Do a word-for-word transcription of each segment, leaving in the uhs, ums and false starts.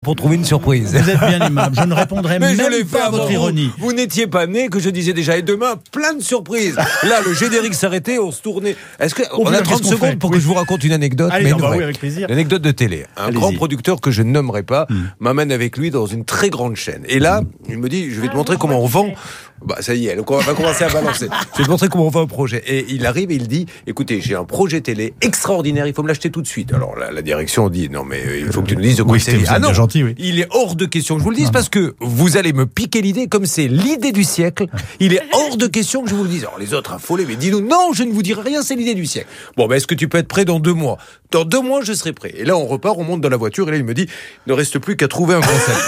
pour trouver une surprise. Vous êtes bien aimable, je ne répondrai Mais même je l'ai pas fait à votre avant ironie. Vous, vous n'étiez pas né que je disais déjà, et demain, plein de surprises. Là, le générique s'arrêtait, on se tournait. Est-ce que, on, On a vient, trente qu'est-ce qu'on secondes fait pour oui. que je vous raconte une anecdote. Allez, mais on une va, vraie. oui, avec plaisir. Une anecdote de télé. Un Allez-y. grand producteur que je ne nommerai pas Mm. m'amène avec lui dans une très grande chaîne. Et là, il me dit, je vais te montrer comment on vend. Bah, ça y est, donc on va commencer à balancer. Je vais te montrer comment on vend un projet. Et il arrive et il dit, écoutez, j'ai un projet télé extraordinaire, il faut me l'acheter tout de suite. Alors la, la direction dit, non mais il faut que tu nous dises de quoi Oui, il s'agit. vous êtes Ah non, bien gentil, oui. il est hors de question que je vous le dise Non, parce que vous allez me piquer l'idée comme c'est l'idée du siècle. Il est hors de question que je vous le dise. Alors les autres affolés, mais dis-nous, non, je ne vous dirai rien, c'est l'idée du siècle. Bon, ben est-ce que tu peux être prêt dans deux mois? Dans deux mois, je serai prêt. Et là, on repart, on monte dans la voiture et là, il me dit, il ne reste plus qu'à trouver un concept.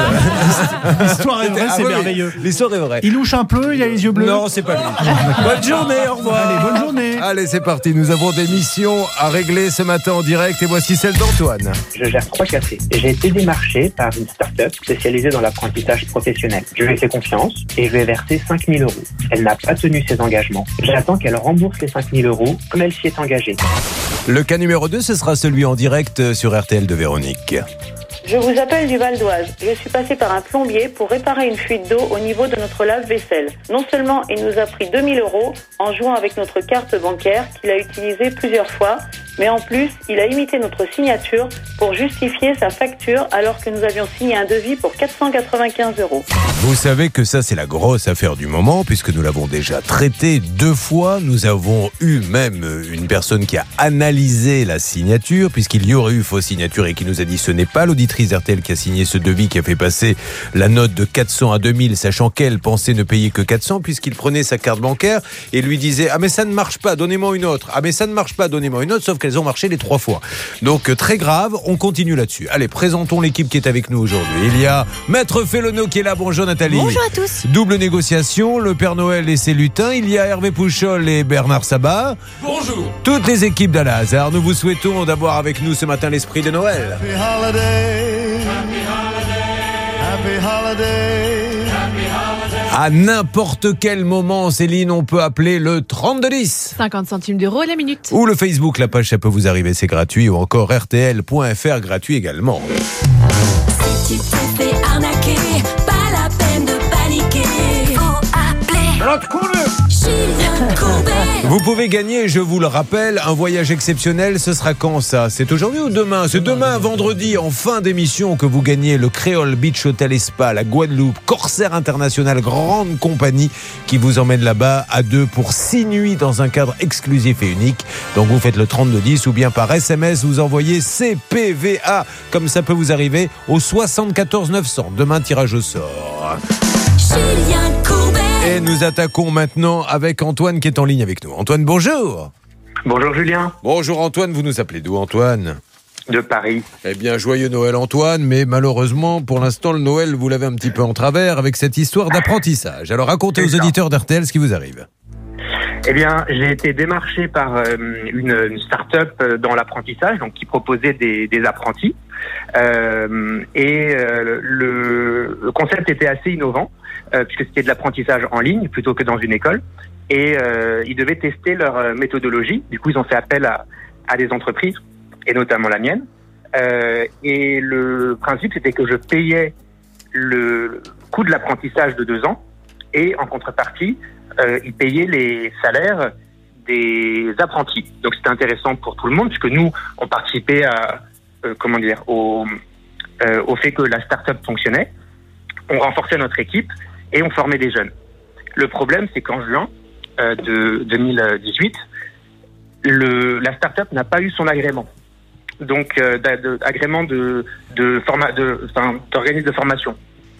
L'histoire est vraie, Ah c'est oui, oui, merveilleux. L'histoire est vraie. Il louche un peu, il a les yeux bleus. Non, c'est pas lui. Bonne journée, au revoir. Allez, bonne journée. Allez, c'est parti. Nous avons des missions à régler ce matin en direct et voici celle d'Antoine. Je gère trois cafés. J'ai été démarché par une start-up spécialisée dans l'apprentissage professionnel. Je lui ai fait confiance et je lui ai versé cinq mille euros. Elle n'a pas tenu ses engagements. J'attends qu'elle rembourse les cinq mille euros comme elle s'y est engagée. Le cas numéro deux, ce sera celui en direct sur R T L de Véronique. Je vous appelle du Val d'Oise. Je suis passé par un plombier pour réparer une fuite d'eau au niveau de notre lave-vaisselle. Non seulement il nous a pris deux mille euros en jouant avec notre carte bancaire qu'il a utilisée plusieurs fois, mais en plus, il a imité notre signature pour justifier sa facture alors que nous avions signé un devis pour quatre cent quatre-vingt-quinze euros. Vous savez que ça, c'est la grosse affaire du moment, puisque nous l'avons déjà traité deux fois. Nous avons eu même une personne qui a analysé la signature, puisqu'il y aurait eu fausse signature et qui nous a dit ce n'est pas l'auditrice R T L qui a signé ce devis qui a fait passer la note de quatre cents à deux mille, sachant qu'elle pensait ne payer que quatre cents, puisqu'il prenait sa carte bancaire et lui disait « Ah mais ça ne marche pas, donnez-moi une autre. Ah mais ça ne marche pas, donnez-moi une autre. » Sauf qu'elles ont marché les trois fois. Donc très grave, on continue là-dessus. Allez, présentons l'équipe qui est avec nous aujourd'hui. Il y a Maître Félono qui est là. Bonjour Nathalie. Bonjour à tous. Double négociation, le Père Noël et ses lutins. Il y a Hervé Pouchol et Bernard Sabat. Bonjour. Toutes les équipes d'Al Hasard. Nous vous souhaitons d'avoir avec nous ce matin l'esprit de Noël. Happy holiday. Happy holiday. Happy holiday. À n'importe quel moment, Céline, on peut appeler le trente-deux dix. cinquante centimes d'euros la minute. Ou le Facebook, la page, ça peut vous arriver, c'est gratuit. Ou encore R T L point F R, gratuit également. Si tu te fais arnaquer, pas la peine de paniquer. Faut appeler Julien Courbet. Vous pouvez gagner, je vous le rappelle, un voyage exceptionnel. Ce sera quand ça? C'est aujourd'hui ou demain? C'est demain, vendredi, en fin d'émission, que vous gagnez le Créole Beach Hotel et Spa, la Guadeloupe, Corsair International, grande compagnie qui vous emmène là-bas à deux pour six nuits dans un cadre exclusif et unique. Donc vous faites le trente-deux dix ou bien par S M S, vous envoyez C P V A, comme ça peut vous arriver, au soixante-quatorze neuf cents. Demain, tirage au sort. Julien Courbet. Et nous attaquons maintenant avec Antoine qui est en ligne avec nous. Antoine, bonjour. Bonjour Julien, Bonjour Antoine, vous nous appelez d'où Antoine? de Paris. Eh bien, joyeux Noël Antoine, mais malheureusement, pour l'instant, le Noël, vous l'avez un petit peu en travers avec cette histoire d'apprentissage. Alors racontez aux C'est ça. auditeurs d'R T L ce qui vous arrive. Eh bien, j'ai été démarché par euh, une, une start-up euh, dans l'apprentissage, donc qui proposait des, des apprentis. Euh, et euh, le, le concept était assez innovant, euh, puisque c'était de l'apprentissage en ligne plutôt que dans une école. Et euh, ils devaient tester leur euh, méthodologie. Du coup, ils ont fait appel à, à des entreprises, et notamment la mienne. Euh, et le principe, c'était que je payais le coût de l'apprentissage de deux ans, et en contrepartie, euh, ils payaient les salaires des apprentis. Donc c'était intéressant pour tout le monde, puisque nous, on participait à, euh, comment dire, au, euh, au fait que la start-up fonctionnait. On renforçait notre équipe et on formait des jeunes. Le problème, c'est qu'en juin euh, de deux mille dix-huit, le, la start-up n'a pas eu son agrément. Donc, euh, d'agrément de, de, forma, de, enfin, d'organisme de formation.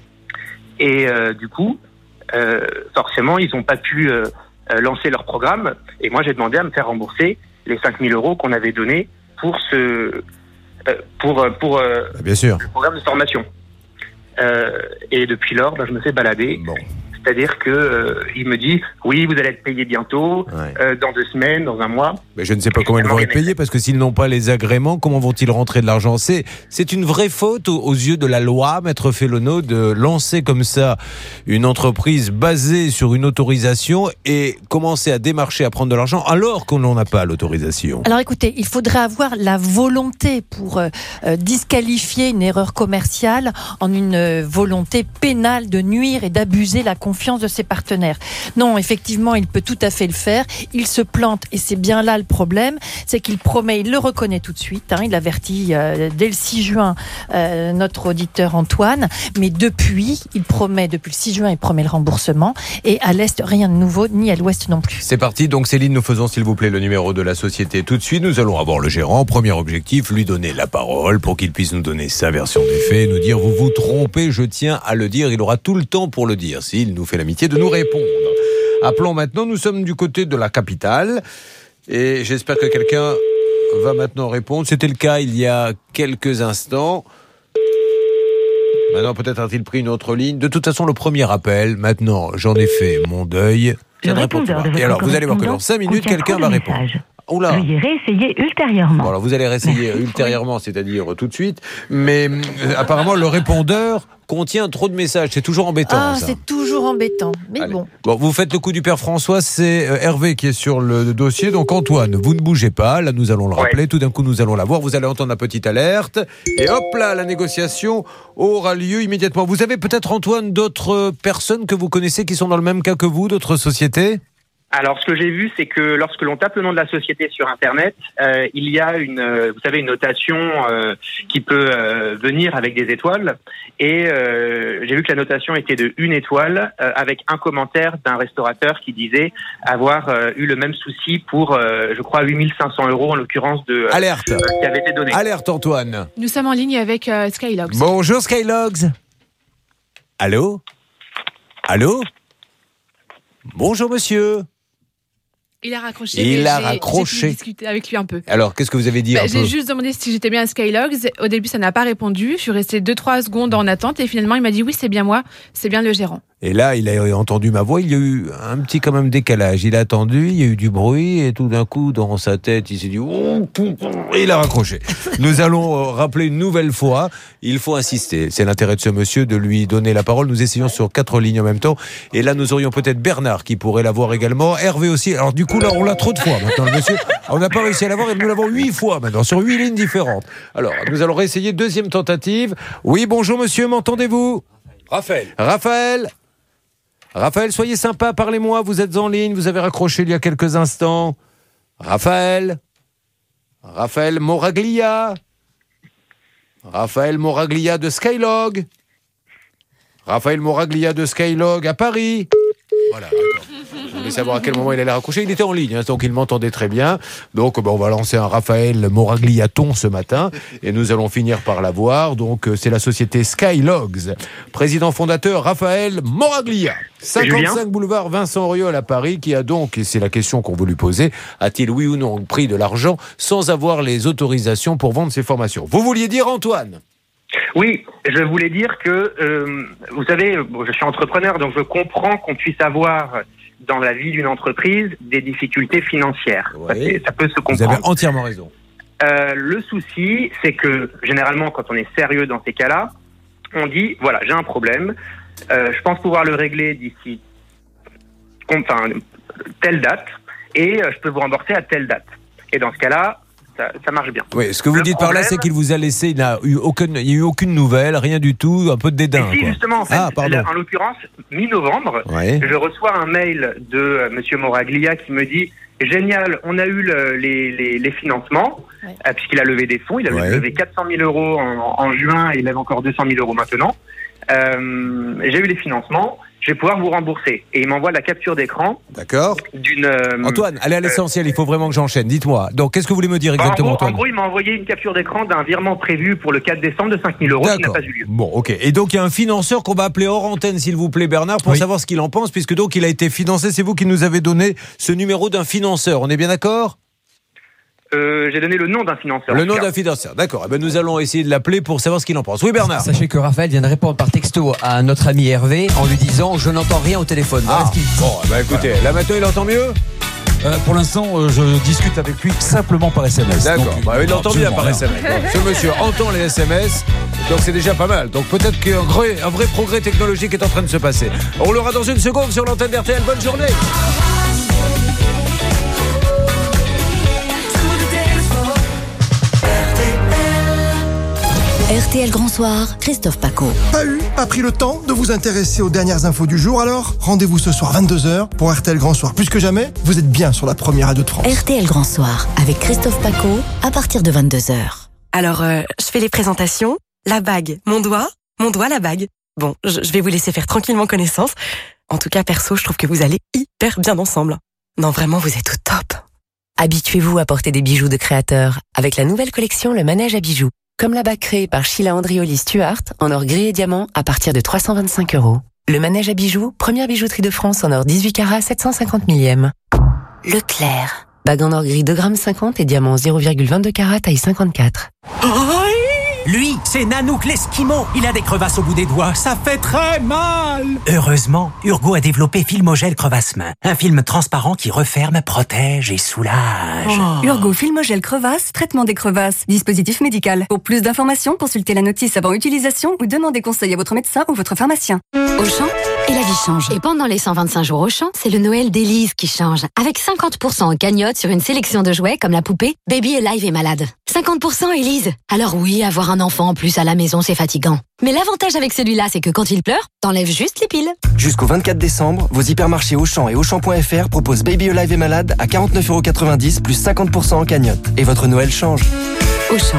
Et euh, du coup, euh, forcément, ils n'ont pas pu euh, lancer leur programme. Et moi, j'ai demandé à me faire rembourser les cinq mille euros qu'on avait donnés pour ce, euh, pour, pour euh, Bien sûr. le programme de formation. Euh, et depuis lors, ben, je me fais balader. Bon. C'est-à-dire que euh, il me dit oui, vous allez être payé bientôt, Ouais. euh, dans deux semaines, dans un mois. Mais je ne sais pas comment ils vont être payés, parce que s'ils n'ont pas les agréments, comment vont-ils rentrer de l'argent ? C'est, c'est une vraie faute aux, aux yeux de la loi, Maître Féloneau, de lancer comme ça une entreprise basée sur une autorisation et commencer à démarcher, à prendre de l'argent alors qu'on n'en a pas l'autorisation. Alors écoutez, il faudrait avoir la volonté pour euh, euh, disqualifier une erreur commerciale en une euh, volonté pénale de nuire et d'abuser la confiance de ses partenaires. Non, effectivement, il peut tout à fait le faire. Il se plante et c'est bien là le problème, c'est qu'il promet, il le reconnaît tout de suite, hein, il avertit euh, dès le six juin euh, notre auditeur Antoine, mais depuis, il promet, depuis le six juin, il promet le remboursement et à l'Est, rien de nouveau, ni à l'Ouest non plus. C'est parti, donc Céline, nous faisons s'il vous plaît le numéro de la société tout de suite. Nous allons avoir le gérant. Premier objectif, lui donner la parole pour qu'il puisse nous donner sa version des faits, nous dire vous vous trompez, je tiens à le dire. Il aura tout le temps pour le dire s'il nous fait l'amitié de nous répondre. Appelons maintenant, nous sommes du côté de la capitale et j'espère que quelqu'un va maintenant répondre. C'était le cas il y a quelques instants. Maintenant peut-être a-t-il pris une autre ligne. De toute façon, le premier appel, maintenant j'en ai fait mon deuil. Le répondeur de votre Et alors vous allez voir que dans cinq minutes, contient quelqu'un trop va de répondre. messages. Oula. Veuillez réessayer ultérieurement. Bon, alors vous allez réessayer Merci. ultérieurement, c'est-à-dire tout de suite. Mais euh, apparemment, le répondeur contient trop de messages. C'est toujours embêtant. Ah, ça. c'est toujours embêtant, mais Allez. bon. Bon, vous faites le coup du père François, c'est euh, Hervé qui est sur le dossier. Donc Antoine, vous ne bougez pas. Là, nous allons le rappeler. Ouais. Tout d'un coup, nous allons la voir. Vous allez entendre la petite alerte. Et hop là, la négociation aura lieu immédiatement. Vous avez peut-être, Antoine, d'autres personnes que vous connaissez qui sont dans le même cas que vous, d'autres sociétés ? Alors, ce que j'ai vu, c'est que lorsque l'on tape le nom de la société sur Internet, euh, il y a une, euh, vous savez, une notation euh, qui peut euh, venir avec des étoiles. Et euh, j'ai vu que la notation était de une étoile, euh, avec un commentaire d'un restaurateur qui disait avoir euh, eu le même souci pour, euh, je crois, huit mille cinq cents euros en l'occurrence de euh, Alerte. euh, qui avait été donné. Alerte, Antoine. Nous sommes en ligne avec euh, Skylogs. Bonjour, Skylogs. Allô ? Allô ? Bonjour, monsieur. Il a raccroché. Il mais a j'ai- raccroché. J'ai pu discuter avec lui un peu. Alors, qu'est-ce que vous avez dit Bah, un j'ai peu juste demandé si j'étais bien à Skylogs. Au début, ça n'a pas répondu. Je suis restée deux trois secondes en attente et finalement, il m'a dit oui, c'est bien moi, c'est bien le gérant. Et là, il a entendu ma voix, il y a eu un petit quand même décalage. Il a attendu, il y a eu du bruit, et tout d'un coup, dans sa tête, il s'est dit... Oh, et il a raccroché. Nous allons euh, rappeler une nouvelle fois, il faut insister. C'est l'intérêt de ce monsieur de lui donner la parole. Nous essayons sur quatre lignes en même temps. Et là, nous aurions peut-être Bernard qui pourrait l'avoir également. Hervé aussi. Alors du coup, là, on l'a trop de fois maintenant, le monsieur. On n'a pas réussi à l'avoir et nous l'avons huit fois maintenant, sur huit lignes différentes. Alors, nous allons réessayer deuxième tentative. Oui, bonjour monsieur, m'entendez-vous ? Raphaël. Raphaël Raphaël, soyez sympa, parlez-moi, vous êtes en ligne, vous avez raccroché il y a quelques instants. Raphaël Raphaël Moraglia Raphaël Moraglia de Skylog Raphaël Moraglia de Skylog à Paris. Voilà, d'accord. Je voulais savoir à quel moment il allait raccrocher. Il était en ligne, hein, donc il m'entendait très bien. Donc bon, on va lancer un Raphaël Moragliaton ce matin et nous allons finir par l'avoir. Donc c'est la société Skylogs. Président fondateur Raphaël Moraglia. cinquante-cinq boulevard Vincent Auriol à Paris, qui a donc, et c'est la question qu'on veut lui poser, a-t-il oui ou non pris de l'argent sans avoir les autorisations pour vendre ses formations ? Vous vouliez dire Antoine ? Oui, je voulais dire que, euh, vous savez, bon, je suis entrepreneur, donc je comprends qu'on puisse avoir dans la vie d'une entreprise des difficultés financières. Oui. Ça, c'est- ça peut se Vous avez comprendre. entièrement raison. Euh, le souci, c'est que généralement, quand on est sérieux dans ces cas-là, on dit, voilà, j'ai un problème, euh, je pense pouvoir le régler d'ici enfin, telle date, et euh, je peux vous rembourser à telle date. Et dans ce cas-là, ça, ça marche bien. Oui, ce que vous Le dites par là, problème- c'est qu'il vous a laissé, il n'a eu aucune, il n'y a eu aucune nouvelle, rien du tout, un peu de dédain. Et si, quoi. justement, en fait, Ah, pardon. en l'occurrence, mi-novembre, Ouais. je reçois un mail de euh, Monsieur Moraglia qui me dit « Génial, on a eu le- les, les, les financements, Ouais. euh, puisqu'il a levé des fonds, il a Ouais. levé quatre cent mille euros en, en juin et il lève encore deux cent mille euros maintenant. Euh, j'ai eu les financements, je vais pouvoir vous rembourser. » Et il m'envoie la capture d'écran D'accord. d'une... euh, Antoine, allez à l'essentiel, il faut vraiment que j'enchaîne. Dites-moi. Donc, qu'est-ce que vous voulez me dire bah, en, exactement, gros, en Antoine ? gros, il m'a envoyé une capture d'écran d'un virement prévu pour le quatre décembre de cinq mille euros qui n'a D'accord. pas eu lieu. Bon, ok. Et donc, il y a un financeur qu'on va appeler hors antenne, s'il vous plaît, Bernard, pour Oui. savoir ce qu'il en pense, puisque donc, il a été financé. C'est vous qui nous avez donné ce numéro d'un financeur. On est bien d'accord ? Euh, j'ai donné le nom d'un financeur. Le nom d'un financeur, d'accord. Eh ben, nous allons essayer de l'appeler pour savoir ce qu'il en pense. Oui, Bernard. Sachez que Raphaël vient de répondre par texto à notre ami Hervé en lui disant « Je n'entends rien au téléphone ». Voilà Ah, ce qu'il dit. bon, eh ben, écoutez, là maintenant il entend mieux. Euh, pour l'instant, euh, je discute avec lui simplement par S M S. D'accord, Donc, bah, il entend bien par absolument S M S. Bon, ce monsieur entend les S M S, donc c'est déjà pas mal. Donc peut-être qu'un vrai, un vrai progrès technologique est en train de se passer. On l'aura dans une seconde sur l'antenne d'R T L. Bonne journée. R T L Grand Soir, Christophe Paco. Pas eu, pas pris le temps de vous intéresser aux dernières infos du jour, alors rendez-vous ce soir vingt-deux heures pour R T L Grand Soir. Plus que jamais, vous êtes bien sur la première radio de France. R T L Grand Soir, avec Christophe Paco, à partir de vingt-deux heures. Alors, euh, je fais les présentations. La bague, mon doigt, mon doigt, la bague. Bon, je, je vais vous laisser faire tranquillement connaissance. En tout cas, perso, je trouve que vous allez hyper bien ensemble. Non, vraiment, vous êtes au top. Habituez-vous à porter des bijoux de créateurs avec la nouvelle collection Le Manège à bijoux. Comme la bague créée par Sheila Andrioli Stuart en or gris et diamant à partir de trois cent vingt-cinq euros. Le Manège à bijoux, première bijouterie de France en or dix-huit carats sept cent cinquante millième. Leclerc. Bague en or gris deux virgule cinquante grammes et diamant zéro virgule vingt-deux carats taille cinquante-quatre. Lui, c'est Nanook l'Esquimau. Il a des crevasses au bout des doigts. Ça fait très mal. Heureusement, Urgo a développé Filmogel Crevasse-Main. Un film transparent qui referme, protège et soulage. Oh. Urgo Filmogel Crevasse, traitement des crevasses, dispositif médical. Pour plus d'informations, consultez la notice avant utilisation ou demandez conseil à votre médecin ou votre pharmacien. Auchan, et la vie change. Et pendant les cent vingt-cinq jours Auchan, c'est le Noël d'Élise qui change. Avec cinquante pour cent en cagnotte sur une sélection de jouets comme la poupée Baby Alive est malade. cinquante pour cent Élise. Alors oui, avoir un enfant en plus à la maison, c'est fatigant. Mais l'avantage avec celui-là, c'est que quand il pleure, t'enlèves juste les piles. Jusqu'au vingt-quatre décembre, vos hypermarchés Auchan et Auchan point F R proposent Baby Alive est malade à quarante-neuf euros quatre-vingt-dix plus cinquante pour cent en cagnotte. Et votre Noël change. Auchan.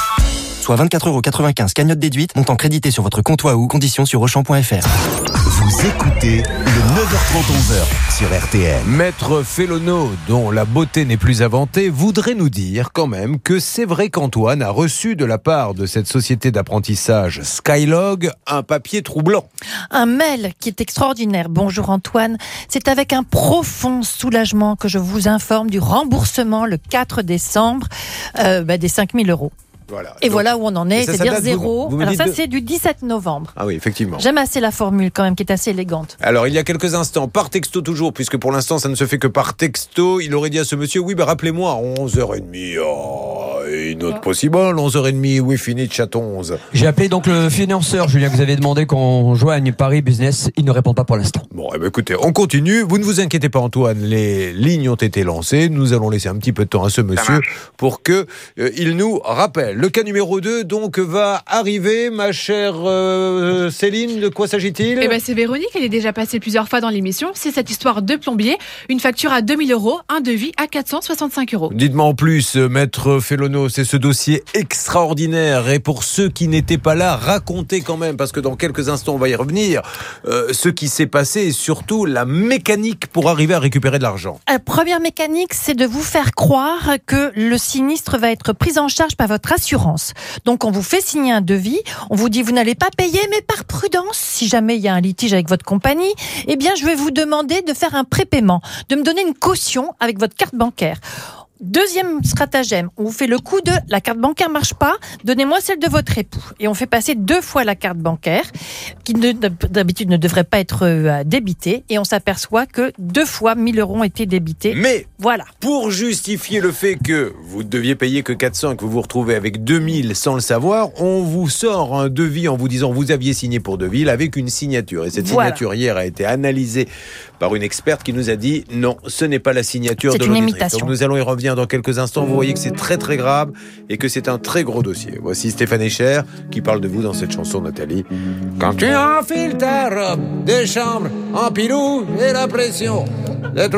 Soit vingt-quatre euros quatre-vingt-quinze cagnotte déduite, montant crédité sur votre compte Wahoo, conditions sur Auchan point F R. Vous écoutez le neuf heures trente onze heures sur R T L. Maître Félono, dont la beauté n'est plus inventée, voudrait nous dire quand même que c'est vrai qu'Antoine a reçu de la part de cette société d'apprentissage Skylog un papier troublant. Un mail qui est extraordinaire. Bonjour Antoine, c'est avec un profond soulagement que je vous informe du remboursement le quatre décembre euh, bah, des cinq mille euros. Voilà. Et donc, voilà où on en est, ça, c'est-à-dire ça zéro. Vous, vous Alors ça, de... c'est du dix-sept novembre. Ah oui, effectivement. J'aime assez la formule quand même, qui est assez élégante. Alors, il y a quelques instants, par texto toujours, puisque pour l'instant, ça ne se fait que par texto, il aurait dit à ce monsieur, oui, ben rappelez-moi, à onze heures trente, oh, une autre possible, onze heures trente, oui, fini, chat onze. J'ai appelé donc le financeur, Julien, que vous avez demandé qu'on joigne Paris Business. Il ne répond pas pour l'instant. Bon, eh ben, écoutez, on continue. Vous ne vous inquiétez pas, Antoine, les lignes ont été lancées. Nous allons laisser un petit peu de temps à ce monsieur pour que euh, il nous rappelle. Le cas numéro deux, donc, va arriver, ma chère euh, Céline. De quoi s'agit-il ? Eh ben, c'est Véronique, elle est déjà passée plusieurs fois dans l'émission. C'est cette histoire de plombier. Une facture à deux mille euros, un devis à quatre cent soixante-cinq euros. Dites-moi en plus, maître Félono, c'est ce dossier extraordinaire. Et pour ceux qui n'étaient pas là, racontez quand même, parce que dans quelques instants, on va y revenir, euh, ce qui s'est passé et surtout la mécanique pour arriver à récupérer de l'argent. La première mécanique, c'est de vous faire croire que le sinistre va être pris en charge par votre assurance. Donc, on vous fait signer un devis, on vous dit vous n'allez pas payer, mais par prudence, si jamais il y a un litige avec votre compagnie, eh bien, je vais vous demander de faire un prépaiement, de me donner une caution avec votre carte bancaire. Deuxième stratagème, on vous fait le coup de la carte bancaire marche pas, donnez-moi celle de votre époux. Et on fait passer deux fois la carte bancaire, qui ne, d'habitude ne devrait pas être euh, débitée, et on s'aperçoit que deux fois mille euros ont été débités. Mais, voilà. Pour justifier le fait que vous ne deviez payer que quatre cents et que vous vous retrouvez avec deux mille sans le savoir, on vous sort un devis en vous disant vous aviez signé pour deux mille avec une signature. Et cette voilà. signature hier a été analysée par une experte qui nous a dit non, ce n'est pas la signature c'est de une l'auditrice. imitation. Donc nous allons y revenir dans quelques instants. Vous voyez que c'est très très grave et que c'est un très gros dossier. Voici Stéphane Echer qui parle de vous dans cette chanson, Nathalie. Quand tu enfiles ta robe de chambre en pilou et la pression d'être au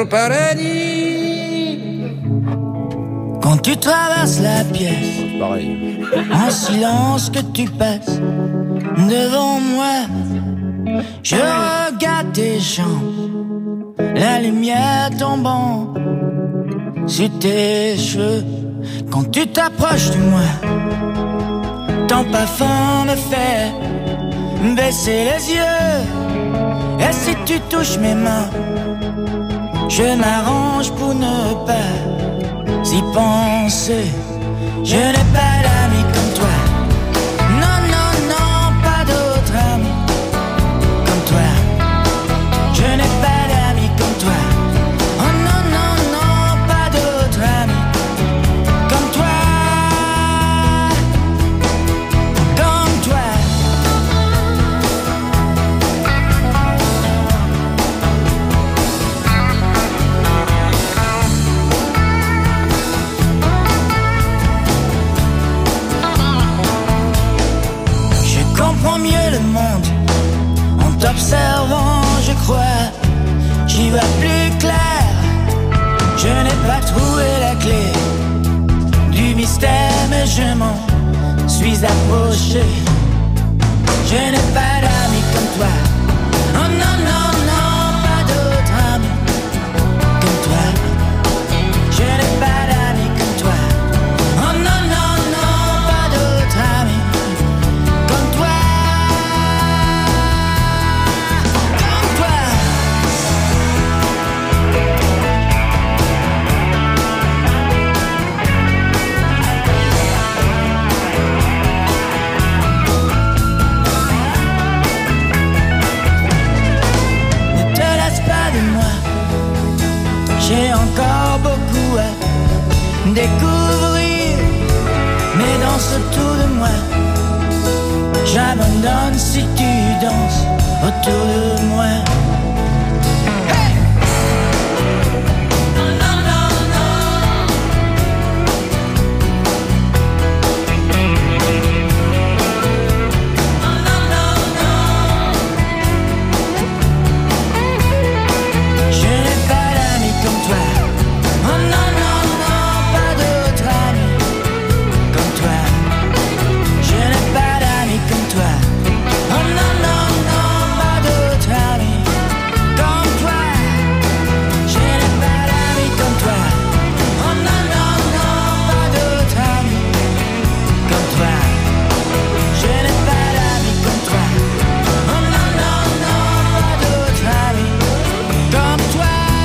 paradis. Quand tu traverses la pièce, pareil, en silence que tu passes devant moi, je regarde tes jambes, la lumière tombant sur tes cheveux. Quand tu t'approches de moi, ton parfum me fait baisser les yeux. Et si tu touches mes mains, je m'arrange pour ne pas d'y penser. Je n'ai pas d'amis comme toi. Non, non, non, pas d'autres amis comme toi. Je n'ai pas d'amis comme toi. Oh non, non, non, pas d'autres amis comme toi. Comme toi. Je comprends mieux le monde en t'observant, je crois. J'y vois plus clair. Je n'ai pas trouvé la clé du mystère, mais je m'en suis approché. Je n'ai pas d'amis comme toi. Oh non, non, non, pas d'autres amis comme toi. Je n'ai pas d'amis comme toi. Oh non, non, non, pas d'autres amis comme toi. Comme toi. Ne te lasse pas de moi. J'ai encore beaucoup à découvrir. Mais danse autour de moi. J'abandonne si tu danses autour de moi. Je n'ai pas d'amis comme toi. Oh non, non, non, pas d'autres amis comme toi. Je n'ai pas d'amis comme toi. Oh non, non, non, pas d'autres amis comme toi. Je n'ai pas d'amis comme toi. Oh non, non, non, pas d'autres amis comme toi. Je n'ai pas d'amis comme toi. Oh non, non, non, pas d'autres amis comme toi.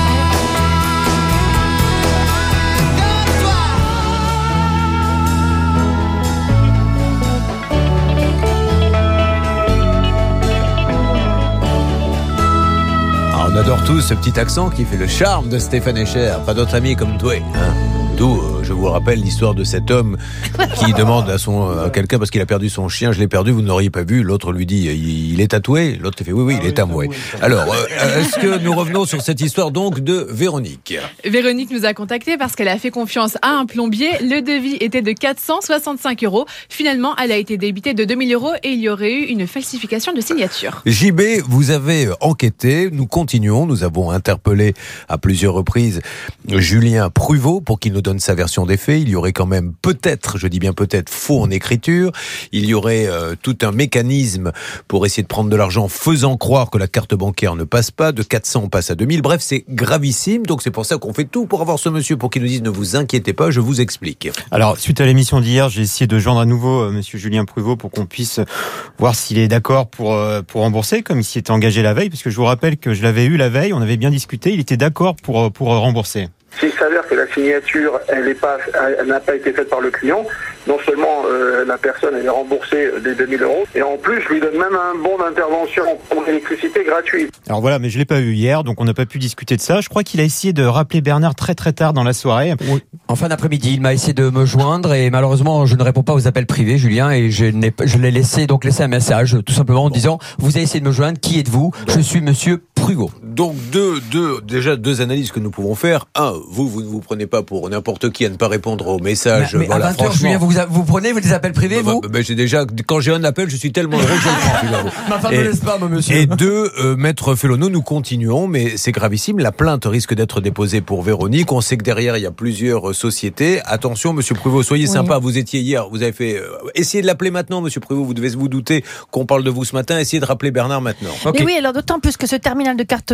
Ah, on adore tous ce petit accent qui fait le charme de Stéphane Echer. Pas d'autres amis comme toi. Hein. D'où, euh, je vous rappelle l'histoire de cet homme qui demande à son à quelqu'un parce qu'il a perdu son chien. Je l'ai perdu, vous ne l'auriez pas vu. L'autre lui dit, il, il est tatoué. L'autre lui fait, oui, oui, il est tatoué. Alors, euh, est-ce que nous revenons sur cette histoire donc de Véronique? Véronique nous a contactés parce qu'elle a fait confiance à un plombier. Le devis était de quatre cent soixante-cinq euros. Finalement, elle a été débitée de deux mille euros et il y aurait eu une falsification de signature. J B, vous avez enquêté, nous continuons, nous avons interpellé à plusieurs reprises Julien Pruvot pour qu'il nous donne sa version des faits. Il y aurait quand même peut-être, je dis bien peut-être, faux en écriture. Il y aurait euh, tout un mécanisme pour essayer de prendre de l'argent faisant croire que la carte bancaire ne passe pas. De quatre cents, on passe à deux mille. Bref, c'est gravissime. Donc c'est pour ça qu'on fait tout pour avoir ce monsieur, pour qu'il nous dise ne vous inquiétez pas, je vous explique. Alors, suite à l'émission d'hier, j'ai essayé de joindre à nouveau euh, monsieur Julien Pruvot pour qu'on puisse voir s'il est d'accord pour, euh, pour rembourser, comme il s'y était engagé la veille, parce que je vous rappelle que je l'avais eu la veille, on avait bien discuté, il était d'accord pour, pour rembourser. S'il s'avère que la signature, elle est pas, elle n'a pas été faite par le client, non seulement euh, la personne elle est remboursée des deux mille euros, et en plus je lui donne même un bon d'intervention pour l'électricité gratuit. Alors voilà, mais je l'ai pas eu hier, donc on n'a pas pu discuter de ça. Je crois qu'il a essayé de rappeler Bernard très très tard dans la soirée. Oui. En fin d'après-midi, il m'a essayé de me joindre et malheureusement, je ne réponds pas aux appels privés, Julien, et je n'ai, je l'ai laissé donc laissé un message, tout simplement en disant vous avez essayé de me joindre, qui êtes-vous? Je suis Monsieur Pruvot. Donc deux, deux, déjà deux analyses que nous pouvons faire. Un, vous, vous ne vous prenez pas pour n'importe qui à ne pas répondre aux messages. Mais, mais voilà, à vingt heures, Julien, vous, vous prenez des appels privés, bah, vous bah, bah, j'ai déjà, quand j'ai un appel, je suis tellement heureux que je le prends. Ma femme me laisse pas, moi, monsieur. Et deux, euh, Maître Fellono, nous continuons, mais c'est gravissime. La plainte risque d'être déposée pour Véronique. On sait que derrière, il y a plusieurs sociétés. Attention, Monsieur Pruvot, soyez oui. sympa. Vous étiez hier, vous avez fait... Euh, essayez de l'appeler maintenant, Monsieur Pruvot. Vous devez vous douter qu'on parle de vous ce matin. Essayez de rappeler Bernard maintenant. Okay. Mais oui, alors d'autant plus que ce terminal de carte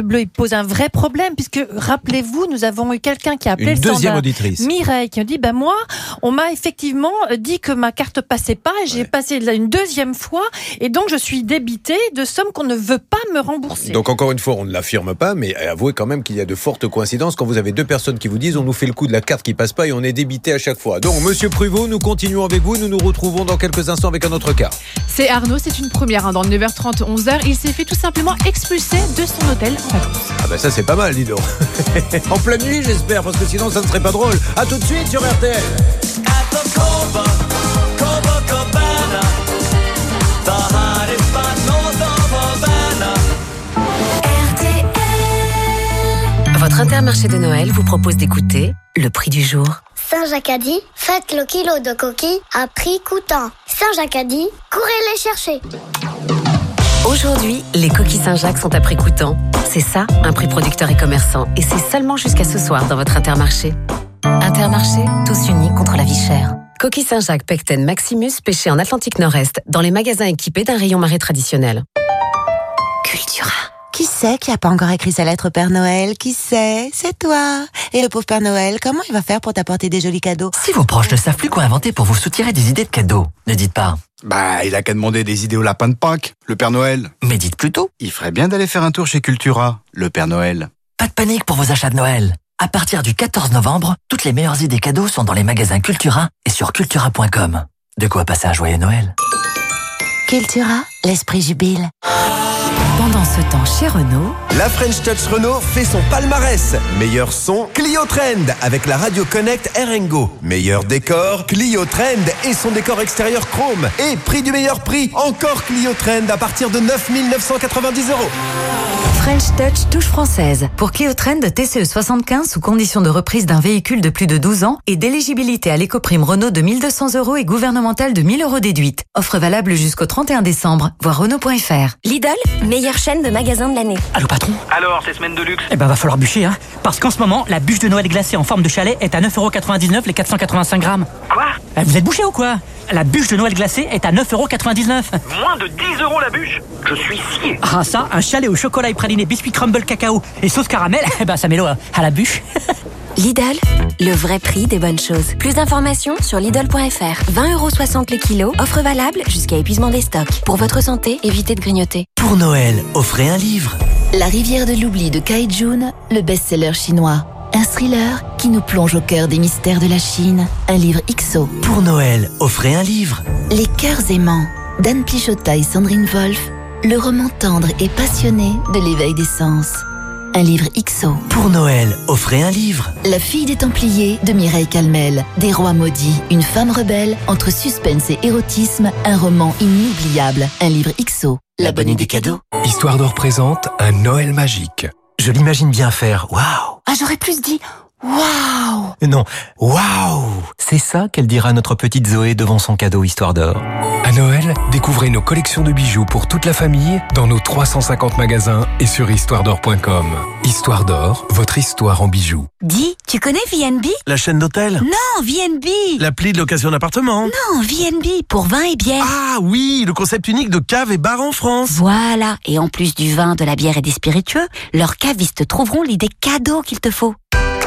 bleus, il pose un vrai problème, puisque, rappelez-vous, nous avons eu quelqu'un qui a appelé Une le deuxième standard, auditrice. Mireille, qui a dit, ben moi, on m'a effectivement dit que ma carte passait pas, et j'ai ouais. passé là une deuxième fois, et donc je suis débitée de sommes qu'on ne veut pas me rembourser. Donc encore une fois, on ne l'affirme pas, mais avouez quand même qu'il y a de fortes coïncidences quand vous avez deux personnes qui vous disent on nous fait le coup de la carte qui passe pas et on est débité à chaque fois. Donc Monsieur Pruvot, nous continuons avec vous, nous nous retrouvons dans quelques instants avec un autre cas. C'est Arnaud, c'est une première, hein, dans neuf heures trente, onze heures, il s'est fait tout simplement expulser de son hôtel en vacances. Ah ben ça c'est pas mal, dis donc. En pleine nuit j'espère, parce que sinon ça ne serait pas drôle. A tout de suite sur R T L. Votre Intermarché de Noël vous propose d'écouter le prix du jour. Saint-Jacques a dit, faites le kilo de coquilles à prix coûtant. Saint-Jacques a dit, courez les chercher. Aujourd'hui, les coquilles Saint-Jacques sont à prix coûtant. C'est ça, un prix producteur et commerçant. Et c'est seulement jusqu'à ce soir dans votre Intermarché. Intermarché, tous unis contre la vie chère. Coquilles Saint-Jacques Pecten Maximus pêchées en Atlantique Nord-Est dans les magasins équipés d'un rayon marée traditionnel. Cultura. Qui c'est qui a pas encore écrit sa lettre au Père Noël? Qui c'est? C'est toi. Et le pauvre Père Noël, comment il va faire pour t'apporter des jolis cadeaux? Si vos proches ne savent plus quoi inventer pour vous soutirer des idées de cadeaux, ne dites pas. Bah, il a qu'à demander des idées au lapin de Pâques, le Père Noël. Mais dites plutôt. Il ferait bien d'aller faire un tour chez Cultura, le Père Noël. Pas de panique pour vos achats de Noël. À partir du quatorze novembre, toutes les meilleures idées cadeaux sont dans les magasins Cultura et sur cultura point com. De quoi passer un joyeux Noël. Cultura, l'esprit jubile. Pendant ce temps, chez Renault, la French Touch Renault fait son palmarès. Meilleur son, Clio Trend avec la Radio Connect Erengo. Meilleur décor, Clio Trend et son décor extérieur chrome. Et prix du meilleur prix, encore Clio Trend à partir de neuf mille neuf cent quatre-vingt-dix euros. French Touch touche française. Pour Clio Trend T C E soixante-quinze sous condition de reprise d'un véhicule de plus de douze ans et d'éligibilité à l'écoprime Renault de mille deux cents euros et gouvernementale de mille euros déduite. Offre valable jusqu'au trente et un décembre. Voir Renault point F R. Lidl, meilleure chaîne de magasins de l'année. Allô patron? Alors, ces semaines de luxe? Eh ben va falloir bûcher, hein. Parce qu'en ce moment, la bûche de Noël glacée en forme de chalet est à neuf euros quatre-vingt-dix-neuf les quatre cent quatre-vingt-cinq grammes. Quoi? Vous êtes bouché ou quoi? La bûche de Noël glacée est à neuf euros quatre-vingt-dix-neuf. Moins de dix euros la bûche? Je suis scié. Ah ça, un chalet au chocolat et praliné, biscuit crumble cacao et sauce caramel, eh ben ça met l'eau à la bûche. Lidl, le vrai prix des bonnes choses. Plus d'informations sur Lidl point F R. vingt euros soixante le kilo, offre valable jusqu'à épuisement des stocks. Pour votre santé, évitez de grignoter. Pour Noël, offrez un livre. La rivière de l'oubli de Kai Jun, le best-seller chinois. Un thriller qui nous plonge au cœur des mystères de la Chine. Un livre X O. Pour Noël, offrez un livre. Les cœurs aimants, d'Anne Pichotta et Sandrine Wolf. Le roman tendre et passionné de l'éveil des sens. Un livre X O. Pour Noël, offrez un livre. La fille des Templiers de Mireille Calmel. Des rois maudits, une femme rebelle, entre suspense et érotisme, un roman inoubliable. Un livre X O. La bonne idée cadeau. Histoire d'Or présente un Noël magique. Je l'imagine bien faire waouh. Ah, j'aurais plus dit waouh. Non, waouh. C'est ça qu'elle dira à notre petite Zoé devant son cadeau Histoire d'Or. À Noël, découvrez nos collections de bijoux pour toute la famille dans nos trois cent cinquante magasins et sur histoire d'or point com. Histoire d'Or, votre histoire en bijoux. Dis, tu connais V N B? La chaîne d'hôtel? Non, V N B. L'appli de location d'appartement? Non, V N B, pour vin et bière. Ah oui, le concept unique de cave et bar en France. Voilà, et en plus du vin, de la bière et des spiritueux, leurs cavistes trouveront l'idée cadeau qu'il te faut.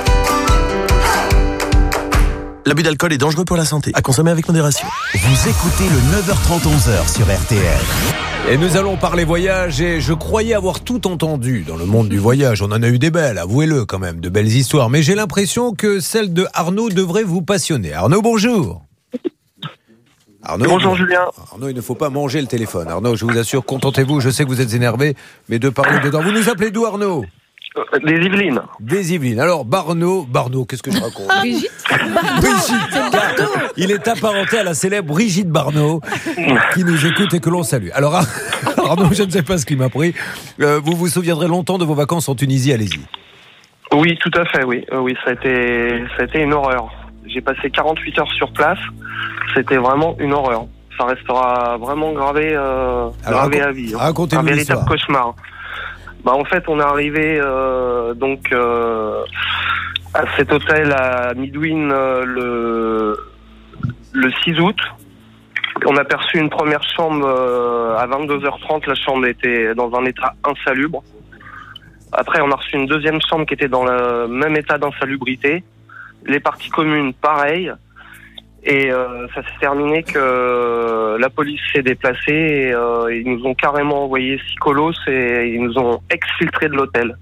L'abus d'alcool est dangereux pour la santé. À consommer avec modération. Vous écoutez le neuf heures trente onze heures sur R T L. Et nous allons parler voyage et je croyais avoir tout entendu dans le monde du voyage. On en a eu des belles, avouez-le quand même, de belles histoires. Mais j'ai l'impression que celle de Arnaud devrait vous passionner. Arnaud, bonjour. Arnaud, bonjour Julien. Arnaud, il ne faut pas manger le téléphone. Arnaud, je vous assure, contentez-vous. Je sais que vous êtes énervé, mais de parler dedans. Vous nous appelez d'où, Arnaud ? Des Yvelines. Des Yvelines. Alors, Barnaud, Barnaud, qu'est-ce que je raconte ? Brigitte Brigitte. Il est apparenté à la célèbre Brigitte Barnaud, qui nous écoute et que l'on salue. Alors, Arnaud, je ne sais pas ce qui m'a pris. Euh, vous vous souviendrez longtemps de vos vacances en Tunisie, allez-y. Oui, tout à fait, oui. Oui, ça a été, ça a été une horreur. J'ai passé quarante-huit heures sur place. C'était vraiment une horreur. Ça restera vraiment gravé, euh, Alors, gravé raconte, à vie. Racontez-nous un véritable l'histoire. cauchemar. Bah, en fait, on est arrivé euh, donc euh, à cet hôtel à Midwin euh, le le six août. On a perçu une première chambre euh, à vingt-deux heures trente. La chambre était dans un état insalubre. Après, on a reçu une deuxième chambre qui était dans le même état d'insalubrité. Les parties communes, pareil. Et euh, ça s'est terminé que euh, la police s'est déplacée et euh, ils nous ont carrément envoyé psycholos et ils nous ont exfiltrés de l'hôtel.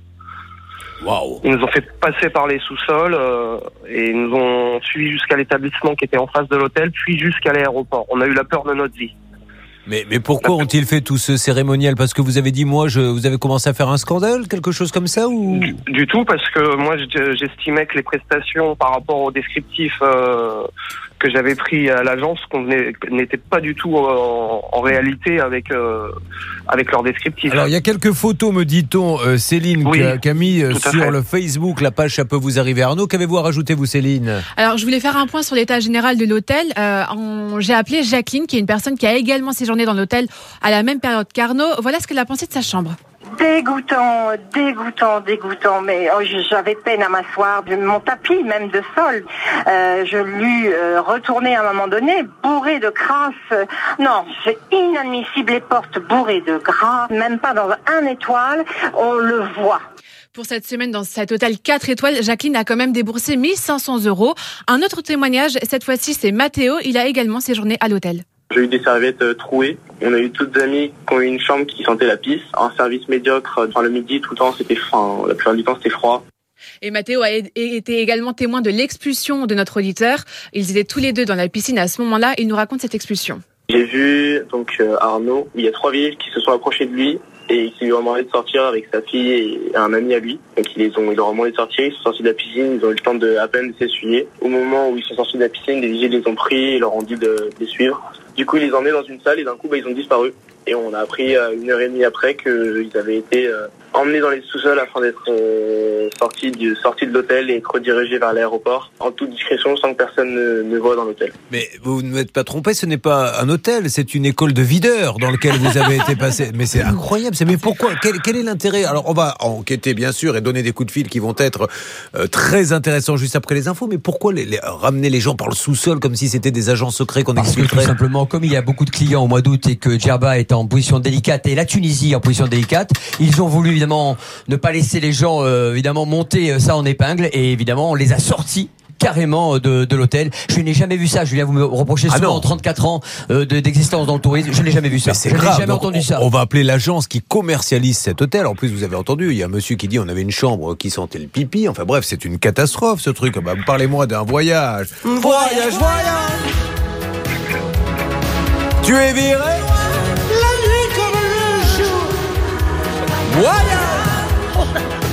Waouh. Ils nous ont fait passer par les sous-sols euh, et ils nous ont suivis jusqu'à l'établissement qui était en face de l'hôtel, puis jusqu'à l'aéroport. On a eu la peur de notre vie. Mais, mais pourquoi ont-ils fait tout ce cérémonial ? Parce que vous avez dit, moi, je, vous avez commencé à faire un scandale, quelque chose comme ça ou... du, du tout, parce que moi, j'estimais que les prestations par rapport au descriptif euh, que j'avais pris à l'agence n'étaient pas du tout en, en réalité avec, euh, avec leur descriptif. Alors, il y a quelques photos, me dit-on, euh, Céline, oui, qui a mis euh, sur fait. le Facebook la page « Ça peut vous arriver ». Arnaud, qu'avez-vous à rajouter, vous, Céline ? Alors, je voulais faire un point sur l'état général de l'hôtel. Euh, en... J'ai appelé Jacqueline, qui est une personne qui a également séjourné dans l'hôtel à la même période qu'Arnaud. Voilà ce qu'elle a pensé de sa chambre. Dégoûtant, dégoûtant, dégoûtant, mais oh, j'avais peine à m'asseoir, mon tapis même de sol, euh, je l'ai euh, retourné à un moment donné, bourré de crasse. Non, c'est inadmissible, les portes bourrées de gras, même pas dans un étoile, on le voit. Pour cette semaine, dans cet hôtel quatre étoiles, Jacqueline a quand même déboursé mille cinq cents euros. Un autre témoignage, cette fois-ci, c'est Mathéo, il a également séjourné à l'hôtel. J'ai eu des serviettes euh, trouées. On a eu toutes amies qui ont eu une chambre qui sentait la pisse. Un service médiocre, enfin, le midi, tout le temps, c'était froid. La plupart du temps, c'était froid. Et Mathéo a été également témoin de l'expulsion de notre auditeur. Ils étaient tous les deux dans la piscine à ce moment-là. Il nous raconte cette expulsion. J'ai vu donc euh, Arnaud. Il y a trois vieilles qui se sont approchées de lui et qui lui ont demandé de sortir avec sa fille et un ami à lui. Donc ils les ont, ils leur ont demandé de sortir. Ils sont sortis de la piscine. Ils ont eu le temps de à peine de s'essuyer. Au moment où ils sont sortis de la piscine, les vigiles les ont pris et leur ont dit de, de les suivre. Du coup, ils les ont emmenés dans une salle et d'un coup, bah, ils ont disparu. Et on a appris euh, une heure et demie après qu'ils avaient été euh, emmenés dans les sous-sols afin d'être euh, sortis, du, sortis de l'hôtel et être redirigés vers l'aéroport en toute discrétion sans que personne ne, ne voie dans l'hôtel. Mais vous ne m'êtes pas trompé, ce n'est pas un hôtel, c'est une école de videurs dans laquelle vous avez été passé. Mais c'est incroyable. Mais pourquoi ? Quel, quel est l'intérêt ? Alors, on va enquêter, bien sûr, et donner des coups de fil qui vont être euh, très intéressants juste après les infos. Mais pourquoi les, les, ramener les gens par le sous-sol comme si c'était des agents secrets qu'on expliquerait ? Tout simplement, comme il y a beaucoup de clients au mois d'août et que Djerba est en position délicate et la Tunisie en position délicate, ils ont voulu évidemment ne pas laisser les gens euh, évidemment monter ça en épingle et évidemment on les a sortis carrément de, de l'hôtel. Je n'ai jamais vu ça, Julien, vous me reprochez souvent ah trente-quatre ans euh, de, d'existence dans le tourisme, je n'ai jamais vu ça. Mais c'est je grave. n'ai jamais Donc, entendu on, ça. On va appeler l'agence qui commercialise cet hôtel. En plus, vous avez entendu, il y a un monsieur qui dit on avait une chambre qui sentait le pipi. Enfin bref, c'est une catastrophe ce truc. Bah, parlez-moi d'un voyage. Voyage, voyage. Tu es viré. La nuit comme le jour. Voyage.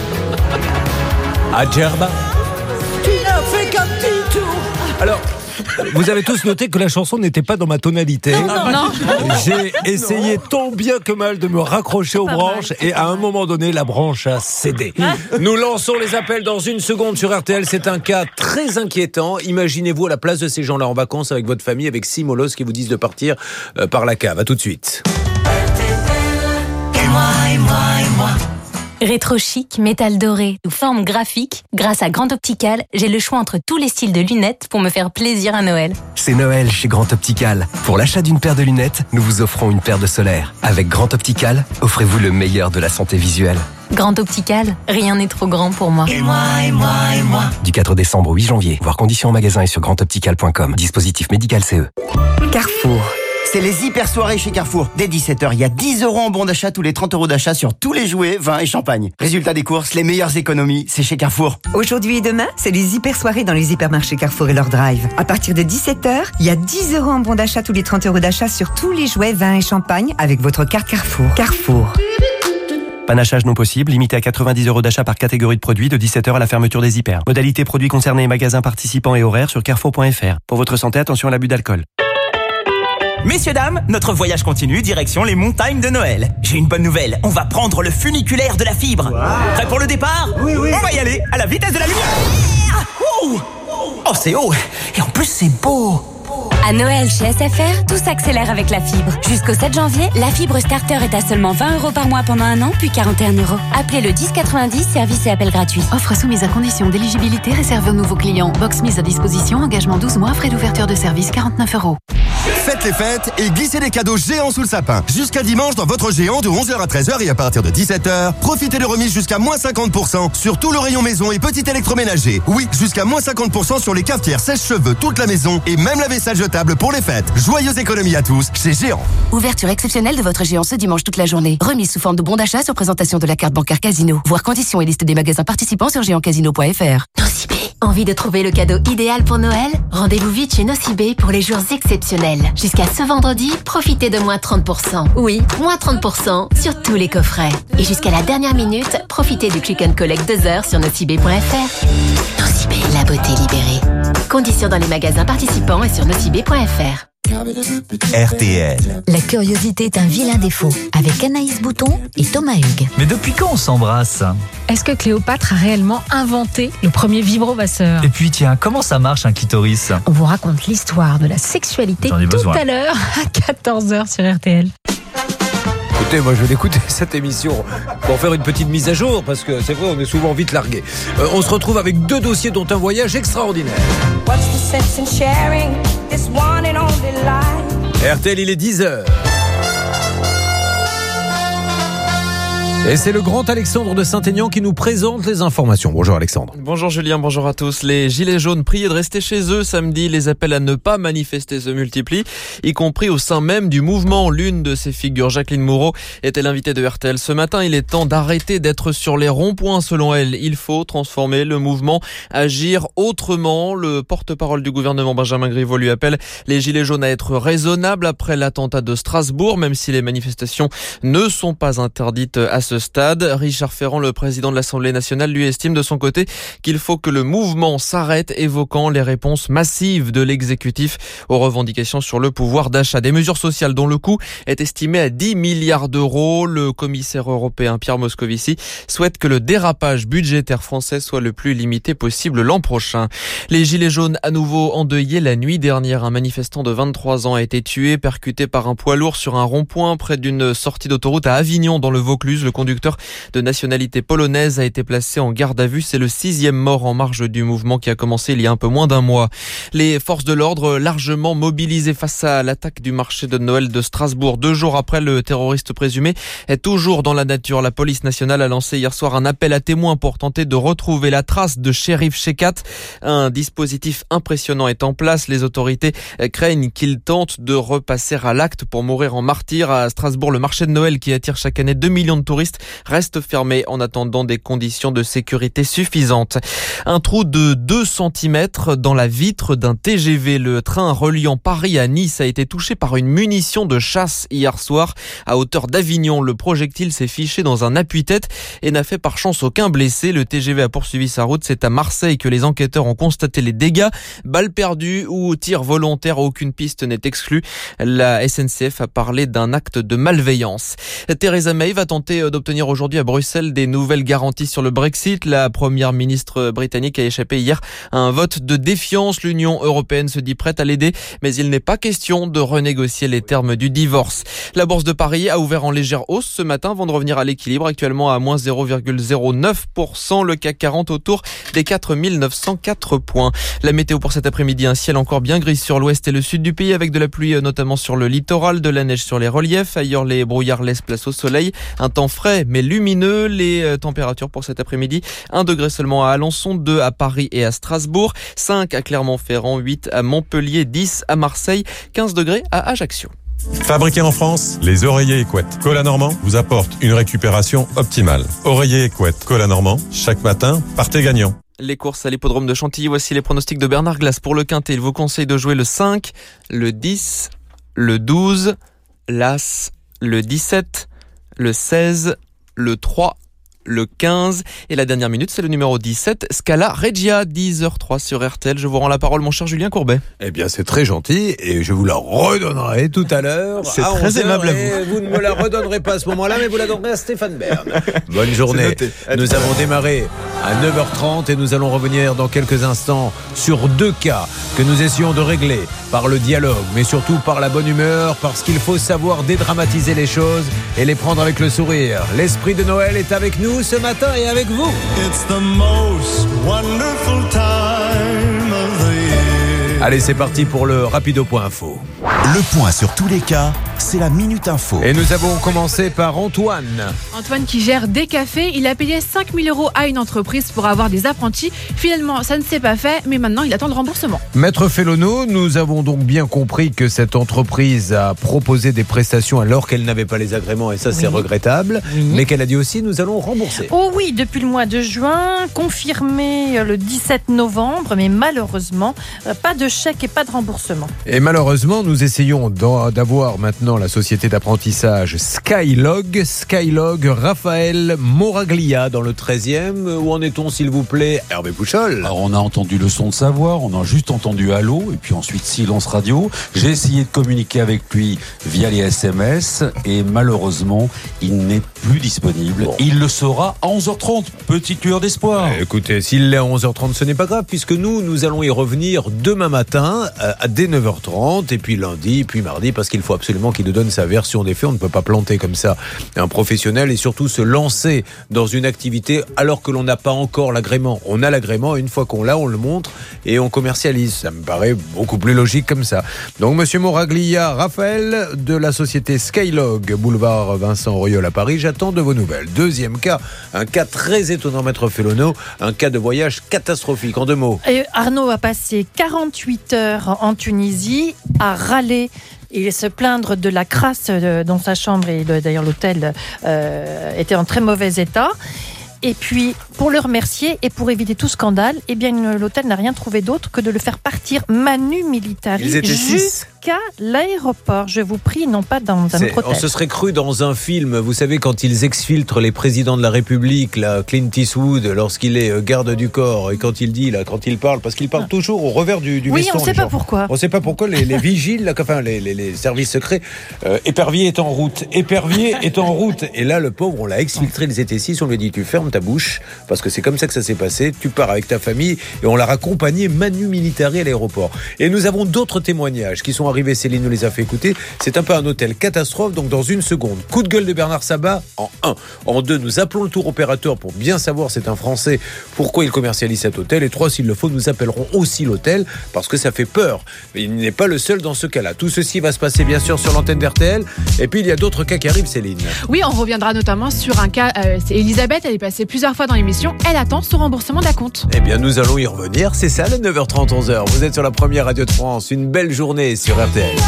À Djerba. Tu n'as fait qu'un petit tour. Alors, vous avez tous noté que la chanson n'était pas dans ma tonalité. Non, non, non. J'ai essayé tant bien que mal de me raccrocher aux branches et à un moment donné, la branche a cédé. Nous lançons les appels dans une seconde sur R T L. C'est un cas très inquiétant. Imaginez-vous à la place de ces gens-là en vacances avec votre famille, avec six molosses qui vous disent de partir euh, par la cave. À tout de suite. Et moi, et moi, et moi. Rétro chic, métal doré ou forme graphique, grâce à Grand Optical, j'ai le choix entre tous les styles de lunettes pour me faire plaisir à Noël. C'est Noël chez Grand Optical. Pour l'achat d'une paire de lunettes, nous vous offrons une paire de solaires. Avec Grand Optical, offrez-vous le meilleur de la santé visuelle. Grand Optical, rien n'est trop grand pour moi. Et moi, et moi, et moi. Du quatre décembre au huit janvier, voir conditions en magasin et sur grand optical point com. Dispositif médical C E. Carrefour. C'est les hyper soirées chez Carrefour. Dès dix-sept heures, il y a dix euros en bon d'achat tous les trente euros d'achat sur tous les jouets, vins et champagne. Résultat des courses, les meilleures économies, c'est chez Carrefour. Aujourd'hui et demain, c'est les hyper soirées dans les hypermarchés Carrefour et leur drive. À partir de dix-sept heures, il y a dix euros en bon d'achat tous les trente euros d'achat sur tous les jouets, vins et champagne avec votre carte Carrefour. Carrefour. Panachage non possible, limité à quatre-vingt-dix euros d'achat par catégorie de produits de dix-sept heures à la fermeture des hyper. Modalité produits concernés, magasins participants et horaires sur carrefour point f r. Pour votre santé, attention à l'abus d'alcool. Messieurs, dames, notre voyage continue, direction les montagnes de Noël. J'ai une bonne nouvelle, on va prendre le funiculaire de la fibre. Wow. Prêt pour le départ ? Oui, oui. On va y aller, à la vitesse de la lumière. Oh, oh c'est haut, et en plus c'est beau. À Noël chez S F R, tout s'accélère avec la fibre. Jusqu'au sept janvier, la fibre starter est à seulement vingt euros par mois pendant un an, puis quarante et un euros. Appelez le dix quatre-vingt-dix, service et appel gratuit. Offre soumise à condition d'éligibilité réservée aux nouveaux clients. Box mise à disposition, engagement douze mois, frais d'ouverture de service quarante-neuf euros. Faites les fêtes et glissez des cadeaux géants sous le sapin. Jusqu'à dimanche dans votre géant de onze heures à treize heures et à partir de dix-sept heures, profitez de remises jusqu'à moins cinquante pour cent sur tout le rayon maison et petit électroménager. Oui, jusqu'à moins cinquante pour cent sur les cafetières sèche-cheveux, toute la maison et même la vaisselle jetable pour les fêtes. Joyeuse économie à tous chez Géant. Ouverture exceptionnelle de votre géant ce dimanche toute la journée. Remise sous forme de bon d'achat sur présentation de la carte bancaire Casino. Voir conditions et liste des magasins participants sur géant casino point f r. Nocibé. Envie de trouver le cadeau idéal pour Noël? Rendez-vous vite chez Nocibé pour les jours exceptionnels. Jusqu'à ce vendredi, profitez de moins trente pour cent. Oui, moins trente pour cent sur tous les coffrets. Et jusqu'à la dernière minute, profitez du click and collect deux heures sur nocibé point f r. Nocibé, la beauté libérée. Conditions dans les magasins participants et sur nocibé point f r. R T L. La curiosité est un vilain défaut, avec Anaïs Bouton et Thomas Hugues. Mais depuis quand on s'embrasse? Est-ce que Cléopâtre a réellement inventé le premier vibromasseur? Et puis tiens, comment ça marche un clitoris? On vous raconte l'histoire de la sexualité tout besoin. à l'heure à quatorze heures sur R T L. Écoutez, moi je vais l'écouter cette émission pour faire une petite mise à jour parce que c'est vrai, on est souvent vite largué. Euh, on se retrouve avec deux dossiers dont un voyage extraordinaire. R T L, il est dix heures. Et c'est le grand Alexandre de Saint-Aignan qui nous présente les informations. Bonjour Alexandre. Bonjour Julien, bonjour à tous. Les gilets jaunes priés de rester chez eux samedi. Les appels à ne pas manifester se multiplient, y compris au sein même du mouvement. L'une de ces figures, Jacqueline Moreau, était l'invitée de R T L. Ce matin, il est temps d'arrêter d'être sur les ronds-points selon elle. Il faut transformer le mouvement, agir autrement. Le porte-parole du gouvernement, Benjamin Griveaux, lui appelle les gilets jaunes à être raisonnables après l'attentat de Strasbourg, même si les manifestations ne sont pas interdites à ce stade. Richard Ferrand, le président de l'Assemblée nationale, lui estime de son côté qu'il faut que le mouvement s'arrête, évoquant les réponses massives de l'exécutif aux revendications sur le pouvoir d'achat. Des mesures sociales dont le coût est estimé à dix milliards d'euros. Le commissaire européen Pierre Moscovici souhaite que le dérapage budgétaire français soit le plus limité possible l'an prochain. Les gilets jaunes à nouveau endeuillés la nuit dernière. Un manifestant de vingt-trois ans a été tué, percuté par un poids lourd sur un rond-point près d'une sortie d'autoroute à Avignon dans le Vaucluse. Le conducteur de nationalité polonaise a été placé en garde à vue. C'est le sixième mort en marge du mouvement qui a commencé il y a un peu moins d'un mois. Les forces de l'ordre largement mobilisées face à l'attaque du marché de Noël de Strasbourg. Deux jours après, le terroriste présumé est toujours dans la nature. La police nationale a lancé hier soir un appel à témoins pour tenter de retrouver la trace de Chérif Shekat. Un dispositif impressionnant est en place. Les autorités craignent qu'il tente de repasser à l'acte pour mourir en martyr. À Strasbourg, le marché de Noël qui attire chaque année deux millions de touristes reste fermé en attendant des conditions de sécurité suffisantes. Un trou de deux centimètres dans la vitre d'un T G V. Le train reliant Paris à Nice a été touché par une munition de chasse hier soir à hauteur d'Avignon. Le projectile s'est fiché dans un appui-tête et n'a fait par chance aucun blessé. Le T G V a poursuivi sa route. C'est à Marseille que les enquêteurs ont constaté les dégâts. Balles perdues ou tir volontaire, aucune piste n'est exclue. La S N C F a parlé d'un acte de malveillance. Theresa May va tenter d'obtenir aujourd'hui à Bruxelles des nouvelles garanties sur le Brexit. La première ministre britannique a échappé hier à un vote de défiance. L'Union européenne se dit prête à l'aider, mais il n'est pas question de renégocier les termes du divorce. La bourse de Paris a ouvert en légère hausse ce matin avant de revenir à l'équilibre, actuellement à moins zéro virgule zéro neuf pour cent. Le C A C quarante autour des quatre mille neuf cent quatre points. La météo pour cet après-midi, un ciel encore bien gris sur l'ouest et le sud du pays avec de la pluie notamment sur le littoral, de la neige sur les reliefs. Ailleurs, les brouillards laissent place au soleil. Un temps frais mais lumineux. Les températures pour cet après-midi, un degré seulement à Alençon, deux à Paris et à Strasbourg, cinq à Clermont-Ferrand, huit à Montpellier, dix à Marseille, quinze degrés à Ajaccio. Fabriqué en France, les oreillers Equette Cola Normand vous apportent une récupération optimale. Oreillers Equette Cola Normand, chaque matin, partez gagnant. Les courses à l'hippodrome de Chantilly, voici les pronostics de Bernard Glace pour le Quintet. Il vous conseille de jouer le cinq, le dix, le douze, l'As, le dix-sept, le seize, le trois, le quinze et la dernière minute, c'est le numéro dix-sept, Scala Regia, dix heures zéro trois sur R T L. Je vous rends la parole, mon cher Julien Courbet. Eh bien, c'est très gentil et je vous la redonnerai tout à l'heure. C'est très aimable à vous. Vous ne me la redonnerez pas à ce moment-là, mais vous la donnerez à Stéphane Bern. Bonne journée. Nous avons démarré à neuf heures trente et nous allons revenir dans quelques instants sur deux cas que nous essayons de régler par le dialogue, mais surtout par la bonne humeur, parce qu'il faut savoir dédramatiser les choses et les prendre avec le sourire. L'esprit de Noël est avec nous ce matin et avec vous. It's the most wonderful time of the year. Allez, c'est parti pour le Rapido Point Info. Le point sur tous les cas, c'est la Minute Info. Et nous avons commencé par Antoine. Antoine qui gère des cafés, il a payé cinq mille euros à une entreprise pour avoir des apprentis. Finalement, ça ne s'est pas fait, mais maintenant il attend le remboursement. Maître Fellono, nous avons donc bien compris que cette entreprise a proposé des prestations alors qu'elle n'avait pas les agréments, et ça c'est Oui. regrettable, Oui. mais qu'elle a dit aussi nous allons rembourser. Oh oui, depuis le mois de juin, confirmé le dix-sept novembre, mais malheureusement, euh, pas de chèque et pas de remboursement. Et malheureusement, nous essayons d'en- d'avoir maintenant la société d'apprentissage Skylog. Skylog, Raphaël Moraglia dans le treizième. Où en est-on, s'il vous plaît, Hervé Pouchol? Alors, on a entendu le son de sa voix, on a juste entendu allô, et puis ensuite silence radio. J'ai essayé de communiquer avec lui via les S M S, et malheureusement, il n'est plus disponible. Bon. Il le sera à onze heures trente. Petite lueur d'espoir. Eh, Écoutez, s'il l'est à onze heures trente, ce n'est pas grave, puisque nous, nous allons y revenir demain matin, euh, à dès neuf heures trente, et puis lundi, puis mardi, parce qu'il faut absolument qu'il nous donne sa version des faits. On ne peut pas planter comme ça un professionnel, et surtout se lancer dans une activité alors que l'on n'a pas encore l'agrément. On a l'agrément, et une fois qu'on l'a, on le montre et on commercialise. Ça me paraît beaucoup plus logique comme ça. Donc, monsieur Moraglia, Raphaël, de la société Skylog, boulevard Vincent Auriol à Paris, j'attends de vos nouvelles. Deuxième cas, un cas très étonnant, maître Fellono, un cas de voyage catastrophique. En deux mots. Et Arnaud a passé quarante-huit heures en Tunisie à râler et se plaindre de la crasse euh, dans sa chambre, et le- d'ailleurs l'hôtel euh, était en très mauvais état. Et puis, pour le remercier et pour éviter tout scandale, eh bien, l'hôtel n'a rien trouvé d'autre que de le faire partir manu militari Ils étaient six. jusqu'à l'aéroport. Je vous prie, non pas dans un C'est- autre on hôtel. se serait cru dans un film, vous savez, quand ils exfiltrent les présidents de la République, là, Clint Eastwood, lorsqu'il est euh, garde du corps, et quand il dit, là, quand il parle, parce qu'il parle toujours au revers du, du Oui, veston. on ne sait les pas gens. pourquoi. On ne sait pas pourquoi les, les vigiles, là, enfin les, les- les services secrets, euh, épervier est en route, épervier est en route. Et là, le pauvre, on l'a exfiltré, ils étaient six, on lui a dit, tu fermes ta bouche, parce que c'est comme ça que ça s'est passé, tu pars avec ta famille, et on l'a raccompagné manu militari à l'aéroport. Et nous avons d'autres témoignages qui sont arrivés, Céline nous les a fait écouter. C'est un peu un hôtel catastrophe, donc dans une seconde, coup de gueule de Bernard Sabat en un. En deux, nous appelons le tour opérateur pour bien savoir, c'est un Français, pourquoi il commercialise cet hôtel. Et trois, s'il le faut, nous appellerons aussi l'hôtel, parce que ça fait peur. Mais il n'est pas le seul dans ce cas-là. Tout ceci va se passer bien sûr sur l'antenne d'R T L. Et puis il y a d'autres cas qui arrivent, Céline. Oui, on reviendra notamment sur un cas. euh, c'est Elisabeth, elle est passée plusieurs fois dans l'émission. Elle attend son remboursement d'acompte. Eh bien, nous allons y revenir. C'est ça, les neuf heures trente, onze heures. Vous êtes sur la première radio de France. Une belle journée sur R T L.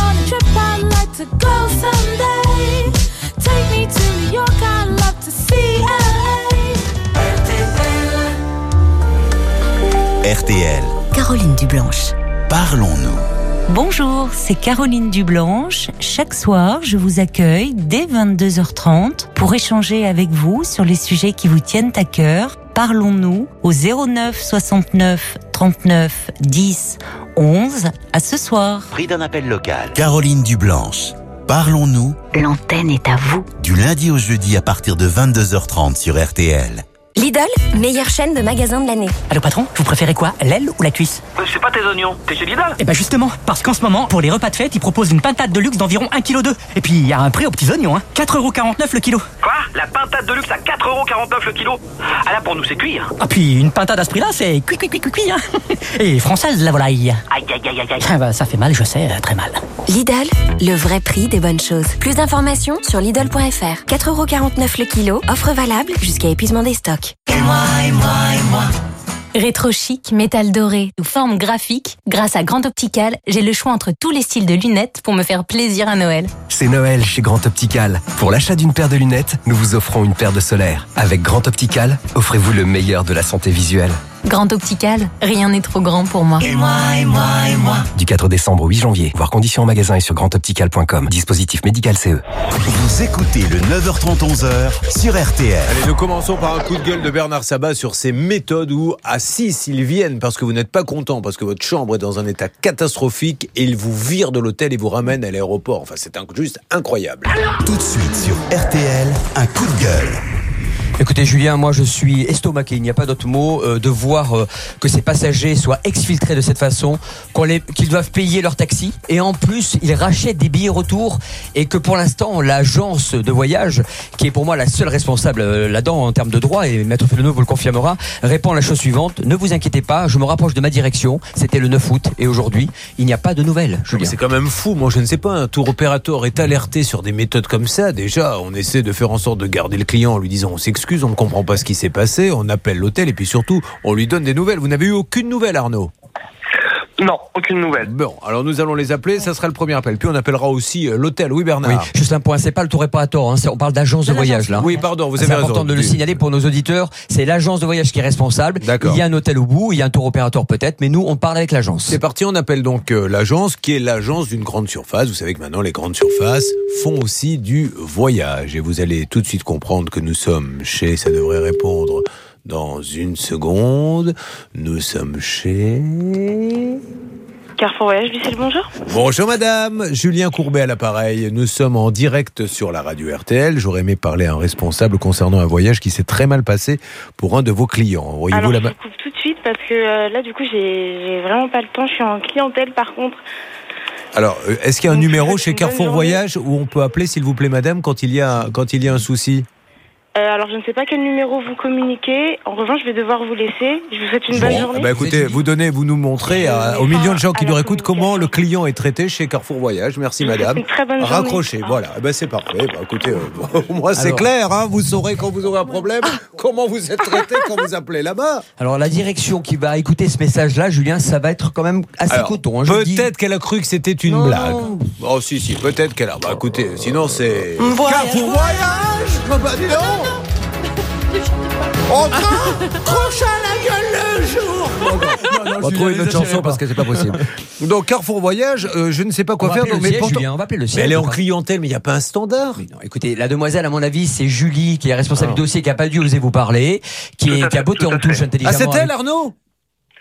R T L. Caroline Dublanche. Parlons-nous. Bonjour, c'est Caroline Dublanche. Chaque soir, je vous accueille dès vingt-deux heures trente pour échanger avec vous sur les sujets qui vous tiennent à cœur. Parlons-nous au zéro neuf soixante-neuf trente-neuf dix onze. À ce soir. Prix d'un appel local. Caroline Dublanche. Parlons-nous. L'antenne est à vous. Du lundi au jeudi à partir de vingt-deux heures trente sur R T L. Lidl, meilleure chaîne de magasins de l'année. Allô patron, vous préférez quoi, l'aile ou la cuisse? Euh, C'est pas tes oignons, t'es chez Lidl? Eh ben justement, parce qu'en ce moment, pour les repas de fête, ils proposent une pintade de luxe d'environ un virgule deux kilos. Et puis, il y a un prix aux petits oignons, hein. quatre euros quarante-neuf le kilo. Quoi? La pintade de luxe à quatre euros quarante-neuf le kilo? Ah là, pour nous, c'est cuit. Hein. Ah puis, une pintade à ce prix-là, c'est cuit, cuit, cuit, cuit, cuit, hein. Et française, la volaille. Aïe, aïe, aïe, aïe, aïe. Ah bah, ça fait mal, je sais, euh, très mal. Lidl, le vrai prix des bonnes choses. Plus d'informations sur Lidl point F R. quatre euros quarante-neuf le kilo, offre valable jusqu'à épuisement des stocks. Et moi, et moi, et moi. Rétro chic, métal doré ou forme graphique, grâce à Grand Optical, j'ai le choix entre tous les styles de lunettes pour me faire plaisir à Noël. C'est Noël chez Grand Optical. Pour l'achat d'une paire de lunettes, nous vous offrons une paire de solaires. Avec Grand Optical, offrez-vous le meilleur de la santé visuelle. Grand Optical, rien n'est trop grand pour moi. Et moi, et moi, et moi. Du quatre décembre au huit janvier. Voir conditions en magasin et sur grand optical point com. Dispositif médical C E. Vous écoutez le neuf heures trente, onze heures sur R T L. Allez, nous commençons par un coup de gueule de Bernard Sabat sur ces méthodes où, à six, ils viennent parce que vous n'êtes pas content, parce que votre chambre est dans un état catastrophique et ils vous virent de l'hôtel et vous ramènent à l'aéroport. Enfin, c'est un, juste incroyable. Tout de suite sur R T L, un coup de gueule. Écoutez Julien, moi je suis estomaqué, il n'y a pas d'autre mot, euh, de voir euh, que ces passagers soient exfiltrés de cette façon, qu'on les, qu'ils doivent payer leur taxi et en plus ils rachètent des billets retour et que pour l'instant l'agence de voyage, qui est pour moi la seule responsable euh, là-dedans en termes de droit, et Maître Felonneau vous le confirmera, répond à la chose suivante: ne vous inquiétez pas, je me rapproche de ma direction, c'était le neuf août et aujourd'hui il n'y a pas de nouvelles. Julien. C'est quand même fou, moi je ne sais pas, un tour opérateur est alerté sur des méthodes comme ça, déjà on essaie de faire en sorte de garder le client en lui disant on s'excuse, on ne comprend pas ce qui s'est passé, on appelle l'hôtel et puis surtout on lui donne des nouvelles. Vous n'avez eu aucune nouvelle, Arnaud ? Non, aucune nouvelle. Bon, alors nous allons les appeler, ça sera le premier appel. Puis on appellera aussi l'hôtel. Oui, Bernard. Oui, juste un point, c'est pas le tour opérateur, hein, on parle d'agence de, de voyage là. Oui, pardon, vous avez c'est raison. C'est important de le signaler pour nos auditeurs, c'est l'agence de voyage qui est responsable. D'accord. Il y a un hôtel au bout, il y a un tour opérateur peut-être, mais nous on parle avec l'agence. C'est parti, on appelle donc euh, l'agence qui est l'agence d'une grande surface. Vous savez que maintenant les grandes surfaces font aussi du voyage et vous allez tout de suite comprendre que nous sommes chez, ça devrait répondre dans une seconde, nous sommes chez... Carrefour Voyage, Lucille, bonjour. Bonjour madame, Julien Courbet à l'appareil. Nous sommes en direct sur la radio R T L. J'aurais aimé parler à un responsable concernant un voyage qui s'est très mal passé pour un de vos clients. Voyez-vous Alors, là-bas... je coupe tout de suite parce que euh, là, du coup, j'ai, j'ai vraiment pas le temps. Je suis en clientèle, par contre. Alors, est-ce qu'il y a un Donc, numéro chez Carrefour Voyage où on peut appeler, s'il vous plaît madame, quand il y a, quand il y a un souci ? Euh, alors, je ne sais pas quel numéro vous communiquez. En revanche, je vais devoir vous laisser. Je vous souhaite une bon, bonne journée. Bah écoutez, vous donnez, vous nous montrez à, aux millions de gens qui nous écoutent comment le client est traité chez Carrefour Voyage. Merci madame. Une très bonne Raccrochez, journée. voilà. Ben c'est parfait. Bah écoutez, euh, moi c'est Alors... clair. Hein, vous saurez quand vous aurez un problème comment vous êtes traité quand vous appelez là-bas. Alors la direction qui va écouter ce message-là, Julien, ça va être quand même assez Alors, coton. Hein, peut-être dis... qu'elle a cru que c'était une non, blague. Non. Oh si si, peut-être qu'elle a. Bah écoutez, sinon c'est voyage. Carrefour Voyage. Oh, bah dis donc. En train, croche à la gueule le jour. Non, non, non, on va trouver une autre chanson parce que c'est pas possible. Donc Carrefour Voyage, euh, je ne sais pas quoi on faire. Va donc, mais siège, pourtant... Julien, on va appeler le siège. Mais elle est en clientèle, mais il n'y a pas un standard. Oui, non, écoutez, la demoiselle, à mon avis, c'est Julie qui est responsable ah. du dossier, qui a pas dû oser vous parler, qui, est, fait, qui a botté en touche intelligemment. Ah, c'est elle, avec... Arnaud ? Comment ?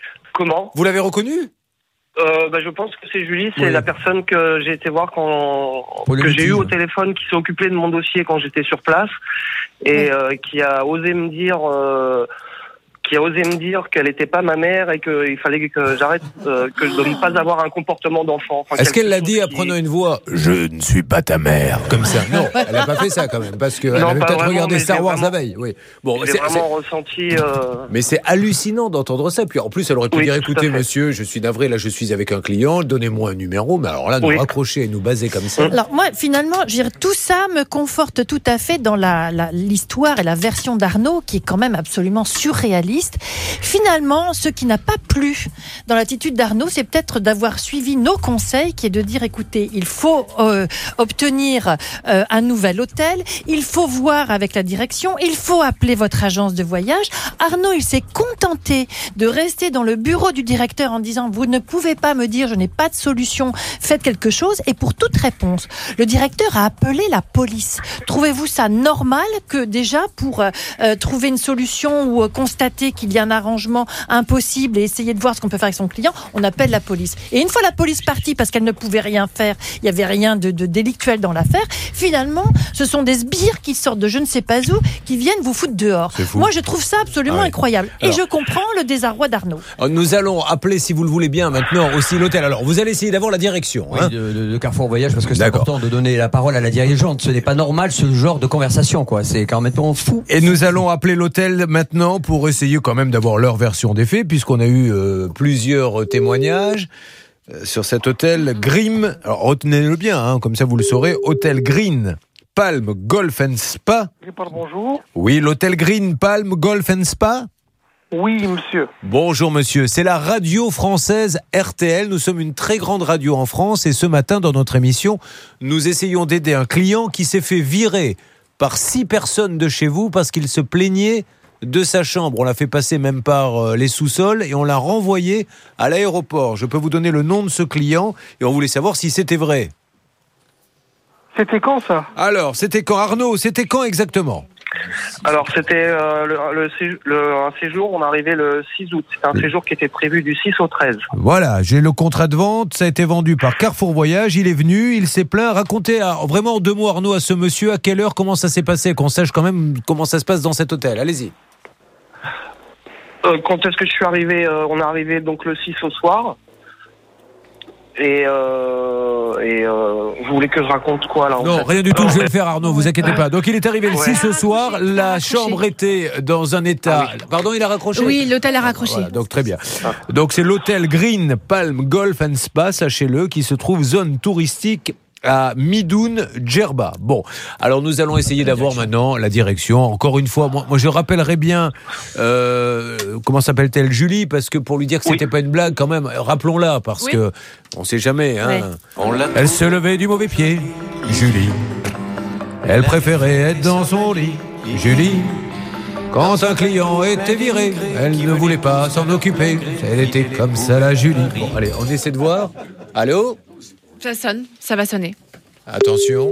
Vous l'avez reconnue ? Euh, bah, je pense que c'est Julie, c'est oui. la personne que j'ai été voir quand que j'ai eu au téléphone, qui s'est occupée de mon dossier quand j'étais sur place et oui. euh, qui a osé me dire euh, qui a osé me dire qu'elle n'était pas ma mère et qu'il fallait que j'arrête euh, que de ne pas avoir un comportement d'enfant. Enfin, est-ce qu'elle l'a dit qui... en prenant une voix ? Je ne suis pas ta mère, comme ça. Non, elle n'a pas fait ça quand même, parce qu'elle avait peut-être vraiment, regardé Star Wars la veille. Oui. Bon, j'ai vraiment c'est... ressenti. Euh... Mais c'est hallucinant d'entendre ça. Puis en plus, elle aurait pu oui, dire écoutez, monsieur, je suis navré, là, je suis avec un client, donnez-moi un numéro. Mais alors là, nous oui. raccrocher et nous baser comme ça. Alors moi, finalement, je dirais, tout ça me conforte tout à fait dans la, la, l'histoire et la version d'Arnaud, qui est quand même absolument surréaliste. Finalement, ce qui n'a pas plu dans l'attitude d'Arnaud, c'est peut-être d'avoir suivi nos conseils, qui est de dire, écoutez, il faut euh, obtenir euh, un nouvel hôtel, il faut voir avec la direction, il faut appeler votre agence de voyage. Arnaud, il s'est contenté de rester dans le bureau du directeur en disant, vous ne pouvez pas me dire, je n'ai pas de solution, faites quelque chose. Et pour toute réponse, le directeur a appelé la police. Trouvez-vous ça normal que déjà, pour euh, trouver une solution ou euh, constater qu'il y a un arrangement impossible et essayer de voir ce qu'on peut faire avec son client, on appelle la police. Et une fois la police partie parce qu'elle ne pouvait rien faire, il n'y avait rien de, de délictuel dans l'affaire, finalement, ce sont des sbires qui sortent de je ne sais pas où, qui viennent vous foutre dehors. Moi, je trouve ça absolument ah ouais. incroyable. Alors, et je comprends le désarroi d'Arnaud. Nous allons appeler, si vous le voulez bien, maintenant aussi l'hôtel. Alors, vous allez essayer d'avoir la direction. Oui, hein de, de, de Carrefour Voyage, parce que c'est D'accord. important de donner la parole à la dirigeante. Ce n'est pas normal, ce genre de conversation, quoi. C'est quand même fou. Et nous allons appeler l'hôtel maintenant pour essayer quand même d'avoir leur version des faits, puisqu'on a eu euh, plusieurs témoignages euh, sur cet hôtel Grim. Alors retenez-le bien, hein, comme ça vous le saurez. Hôtel Green Palm Golf and Spa. Bonjour. Oui, l'hôtel Green Palm Golf and Spa. Oui, monsieur. Bonjour, monsieur. C'est la radio française R T L. Nous sommes une très grande radio en France et ce matin, dans notre émission, nous essayons d'aider un client qui s'est fait virer par six personnes de chez vous parce qu'il se plaignait de sa chambre. On l'a fait passer même par les sous-sols et on l'a renvoyé à l'aéroport. Je peux vous donner le nom de ce client et on voulait savoir si c'était vrai. C'était quand ça ? Alors, c'était quand, Arnaud ? C'était quand exactement ? Alors, c'était euh, le, le, séjour, le, un séjour, on est arrivé le six août. C'était un oui. séjour qui était prévu du six au treize. Voilà, j'ai le contrat de vente, ça a été vendu par Carrefour Voyage, il est venu, il s'est plaint. Racontez à, vraiment en deux mots, Arnaud, à ce monsieur, à quelle heure, comment ça s'est passé, qu'on sache quand même comment ça se passe dans cet hôtel. Allez-y. Euh, quand est-ce que je suis arrivé euh, On est arrivé donc le six au soir. Et, euh, et euh, vous voulez que je raconte quoi là en Non, fait rien du tout, Alors, je vais le faire Arnaud, vous inquiétez pas. Donc il est arrivé le ouais. six ce soir, la chambre était dans un état... Ah oui. Pardon, il a raccroché Oui, l'hôtel a raccroché. Voilà, donc très bien. Donc c'est l'hôtel Green Palm Golf and Spa, sachez-le, qui se trouve zone touristique à Midoun, Djerba. Bon, alors nous allons essayer d'avoir maintenant la direction. Encore une fois, moi, moi je rappellerai bien, euh, comment s'appelle-t-elle, Julie, parce que pour lui dire que c'était oui. pas une blague, quand même, rappelons-la, parce oui. que on sait jamais. Hein. Oui. On Elle se levait du mauvais pied, Julie. Elle préférait être dans son lit, Julie. Quand un client était viré, elle ne voulait pas s'en occuper. Elle était comme ça, la Julie. Bon, allez, on essaie de voir. Allô ? Ça sonne, ça va sonner. Attention.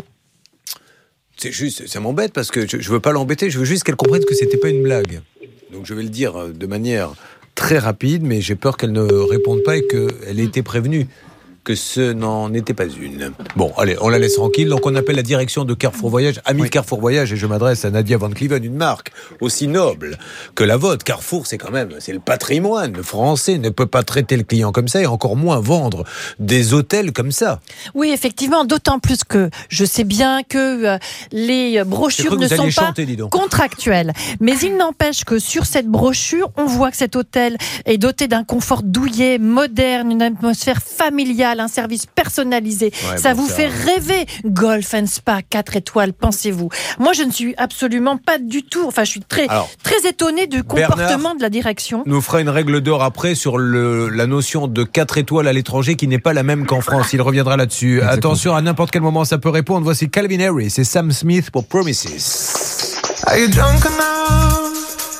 C'est juste, ça m'embête parce que je, je veux pas l'embêter, je veux juste qu'elle comprenne que c'était pas une blague. Donc je vais le dire de manière très rapide, mais j'ai peur qu'elle ne réponde pas et qu'elle ait été prévenue que ce n'en était pas une. Bon, allez, on la laisse tranquille. Donc on appelle la direction de Carrefour Voyage, ami oui. de Carrefour Voyage, et je m'adresse à Nadia Van Cleven, une marque aussi noble que la vôtre. Carrefour, c'est quand même, c'est le patrimoine. Le français ne peut pas traiter le client comme ça et encore moins vendre des hôtels comme ça. Oui, effectivement, d'autant plus que je sais bien que euh, les brochures ne sont pas chanter, contractuelles. Mais il n'empêche que sur cette brochure, on voit que cet hôtel est doté d'un confort douillet, moderne, une atmosphère familiale, un service personnalisé. Ouais, ça bon, vous ça... fait rêver. Golf and Spa, quatre étoiles, pensez-vous. Moi, je ne suis absolument pas du tout... Enfin, je suis très, Alors, très étonnée du comportement Bernard de la direction. Nous fera une règle d'or après sur le, la notion de quatre étoiles à l'étranger qui n'est pas la même qu'en France. Il reviendra là-dessus. Exactement. Attention, à n'importe quel moment, ça peut répondre. Voici Calvin Harris et Sam Smith pour Promises. Are you drunk enough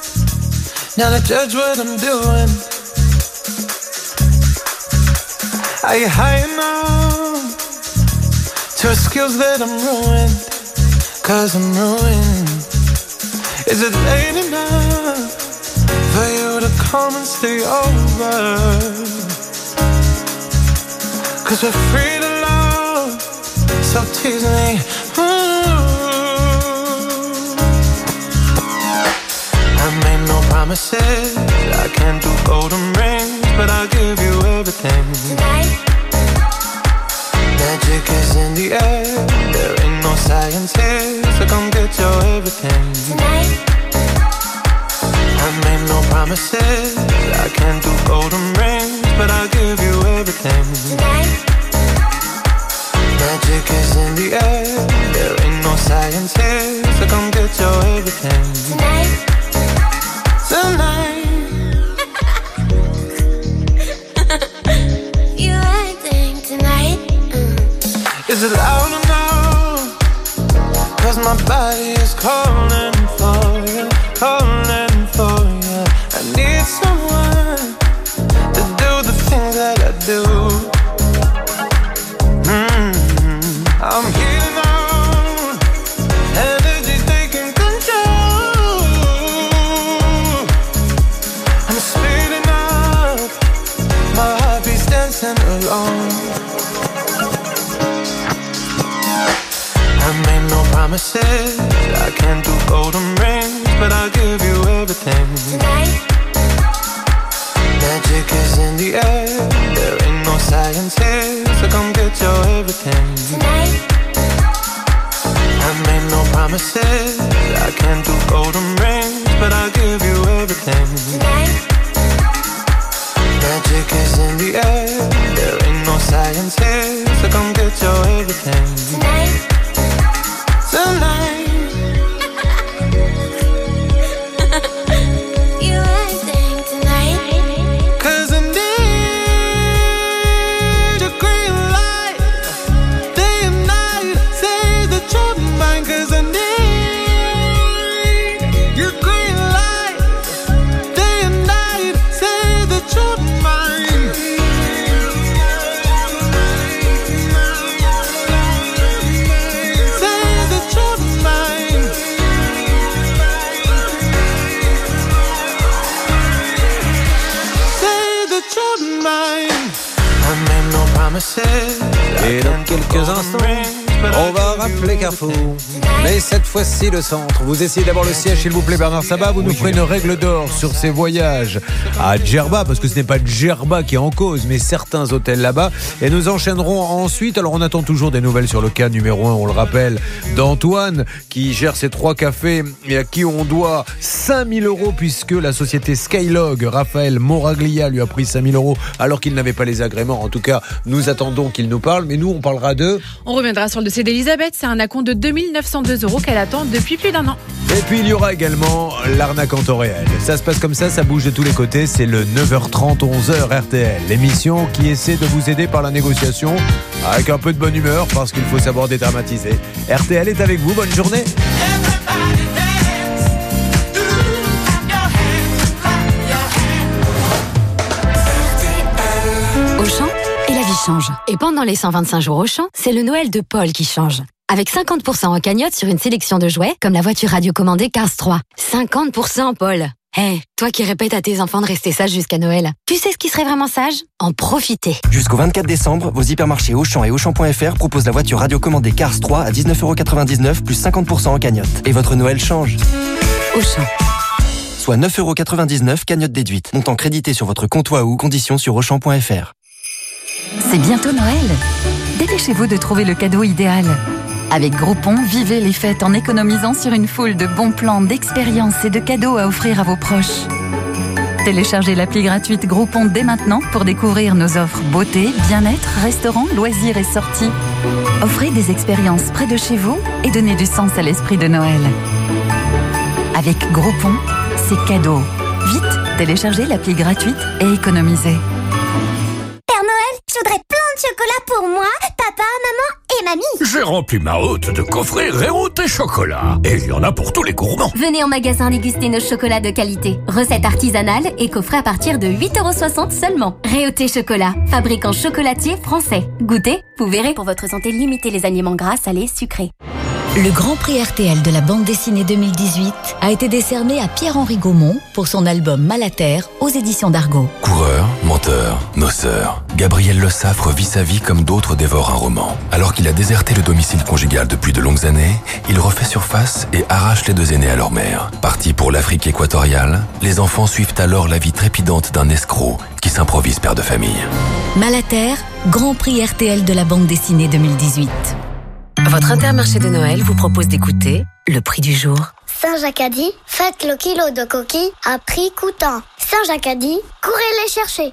now to judge what I'm doing? Are you high enough to excuse that I'm ruined? Cause I'm ruined. Is it late enough for you to come and stay over? Cause we're free to love, so tease me. Ooh. I made no promises, I can't do golden rings, but I'll give you everything. Tonight. Magic is in the air, there ain't no science here, so come get your everything. Tonight. I made no promises, I can't do golden rings, but I'll give you everything. Tonight. Magic is in the air, there ain't no science here, so come get your everything. Tonight. Tonight. You acting tonight. Mm. Is it loud enough? Cause my body is calling for you, calling for you. I need someone to do the things that I do. Mm-hmm. I'm healing on, energy's taking control. I'm speeding up, my heartbeat's dancing alone. I made no promises, I can't do golden rings, but I'll give you everything. Tonight. Magic is in the air, there ain't no science here, so come get your everything. Tonight. I made no promises, I can't do golden rings, but I'll give you everything. Tonight. Magic is in the air, there ain't no science here, so come get your everything. Tonight. Tonight. You acting tonight. Cause I need a green light, day and night, say that you're mine. Cause I need your green light, day and night, say that you're mine. Say that you're mine. Et dans quelques instants, on va rappeler Carrefour. Mais cette fois-ci, le centre. Vous essayez d'avoir le siège, s'il vous plaît, Bernard Sabat. Vous nous ferez une règle d'or sur ces voyages à Djerba, parce que ce n'est pas Djerba qui est en cause, mais certains hôtels là-bas. Et nous enchaînerons ensuite. Alors, on attend toujours des nouvelles sur le cas numéro un, on le rappelle, d'Antoine, qui gère ces trois cafés et à qui on doit cinq mille euros, puisque la société Skylog, Raphaël Moraglia, lui a pris cinq mille euros alors qu'il n'avait pas les agréments. En tout cas, nous attendons qu'il nous parle. Mais nous, on parlera de... On reviendra sur le dossier d'Elisabeth. C'est un acompte de deux mille neuf cent deux euros qu'elle attend depuis plus d'un an. Et puis il y aura également l'arnaque en temps réel. Ça se passe comme ça, ça bouge de tous les côtés. C'est le neuf heures trente, onze heures R T L. L'émission qui essaie de vous aider par la négociation avec un peu de bonne humeur parce qu'il faut savoir dédramatiser. R T L est avec vous, bonne journée. Auchan, et la vie change. Et pendant les cent vingt-cinq jours Auchan, c'est le Noël de Paul qui change. Avec cinquante pour cent en cagnotte sur une sélection de jouets, comme la voiture radiocommandée Cars trois. cinquante pour cent, Paul. Hé, hey, toi qui répètes à tes enfants de rester sages jusqu'à Noël, tu sais ce qui serait vraiment sage ? En profiter. Jusqu'au vingt-quatre décembre, vos hypermarchés Auchan et Auchan point F R proposent la voiture radiocommandée Cars trois à dix-neuf euros quatre-vingt-dix-neuf plus cinquante pour cent en cagnotte. Et votre Noël change. Auchan. Soit neuf euros quatre-vingt-dix-neuf, cagnotte déduite. Montant crédité sur votre compte ou conditions sur Auchan point F R. C'est bientôt Noël. Dépêchez-vous de trouver le cadeau idéal. Avec Groupon, vivez les fêtes en économisant sur une foule de bons plans, d'expériences et de cadeaux à offrir à vos proches. Téléchargez l'appli gratuite Groupon dès maintenant pour découvrir nos offres beauté, bien-être, restaurants, loisirs et sorties. Offrez des expériences près de chez vous et donnez du sens à l'esprit de Noël. Avec Groupon, c'est cadeau. Vite, téléchargez l'appli gratuite et économisez. Père Noël, je voudrais plein de chocolat pour moi, papa, maman et mamie. J'ai rempli ma hotte de coffrets Réauté chocolat. Et il y en a pour tous les gourmands. Venez en magasin déguster nos chocolats de qualité. Recettes artisanales et coffrets à partir de huit euros soixante seulement. Réauté chocolat, fabricant chocolatier français. Goûtez, vous verrez. Pour votre santé, limitez les aliments gras, salés, sucrés. Le Grand Prix R T L de la bande dessinée deux mille dix-huit a été décerné à Pierre-Henri Gaumont pour son album Malater aux éditions d'Argo. Coureur, menteur, noceur, Gabriel Le Saffre vit sa vie comme d'autres dévorent un roman. Alors qu'il a déserté le domicile conjugal depuis de longues années, il refait surface et arrache les deux aînés à leur mère. Parti pour l'Afrique équatoriale, les enfants suivent alors la vie trépidante d'un escroc qui s'improvise père de famille. Malater, Grand Prix R T L de la bande dessinée deux mille dix-huit. Votre Intermarché de Noël vous propose d'écouter le prix du jour. Saint-Jacques a dit, faites le kilo de coquilles à prix coûtant. Saint-Jacques a dit, courez les chercher.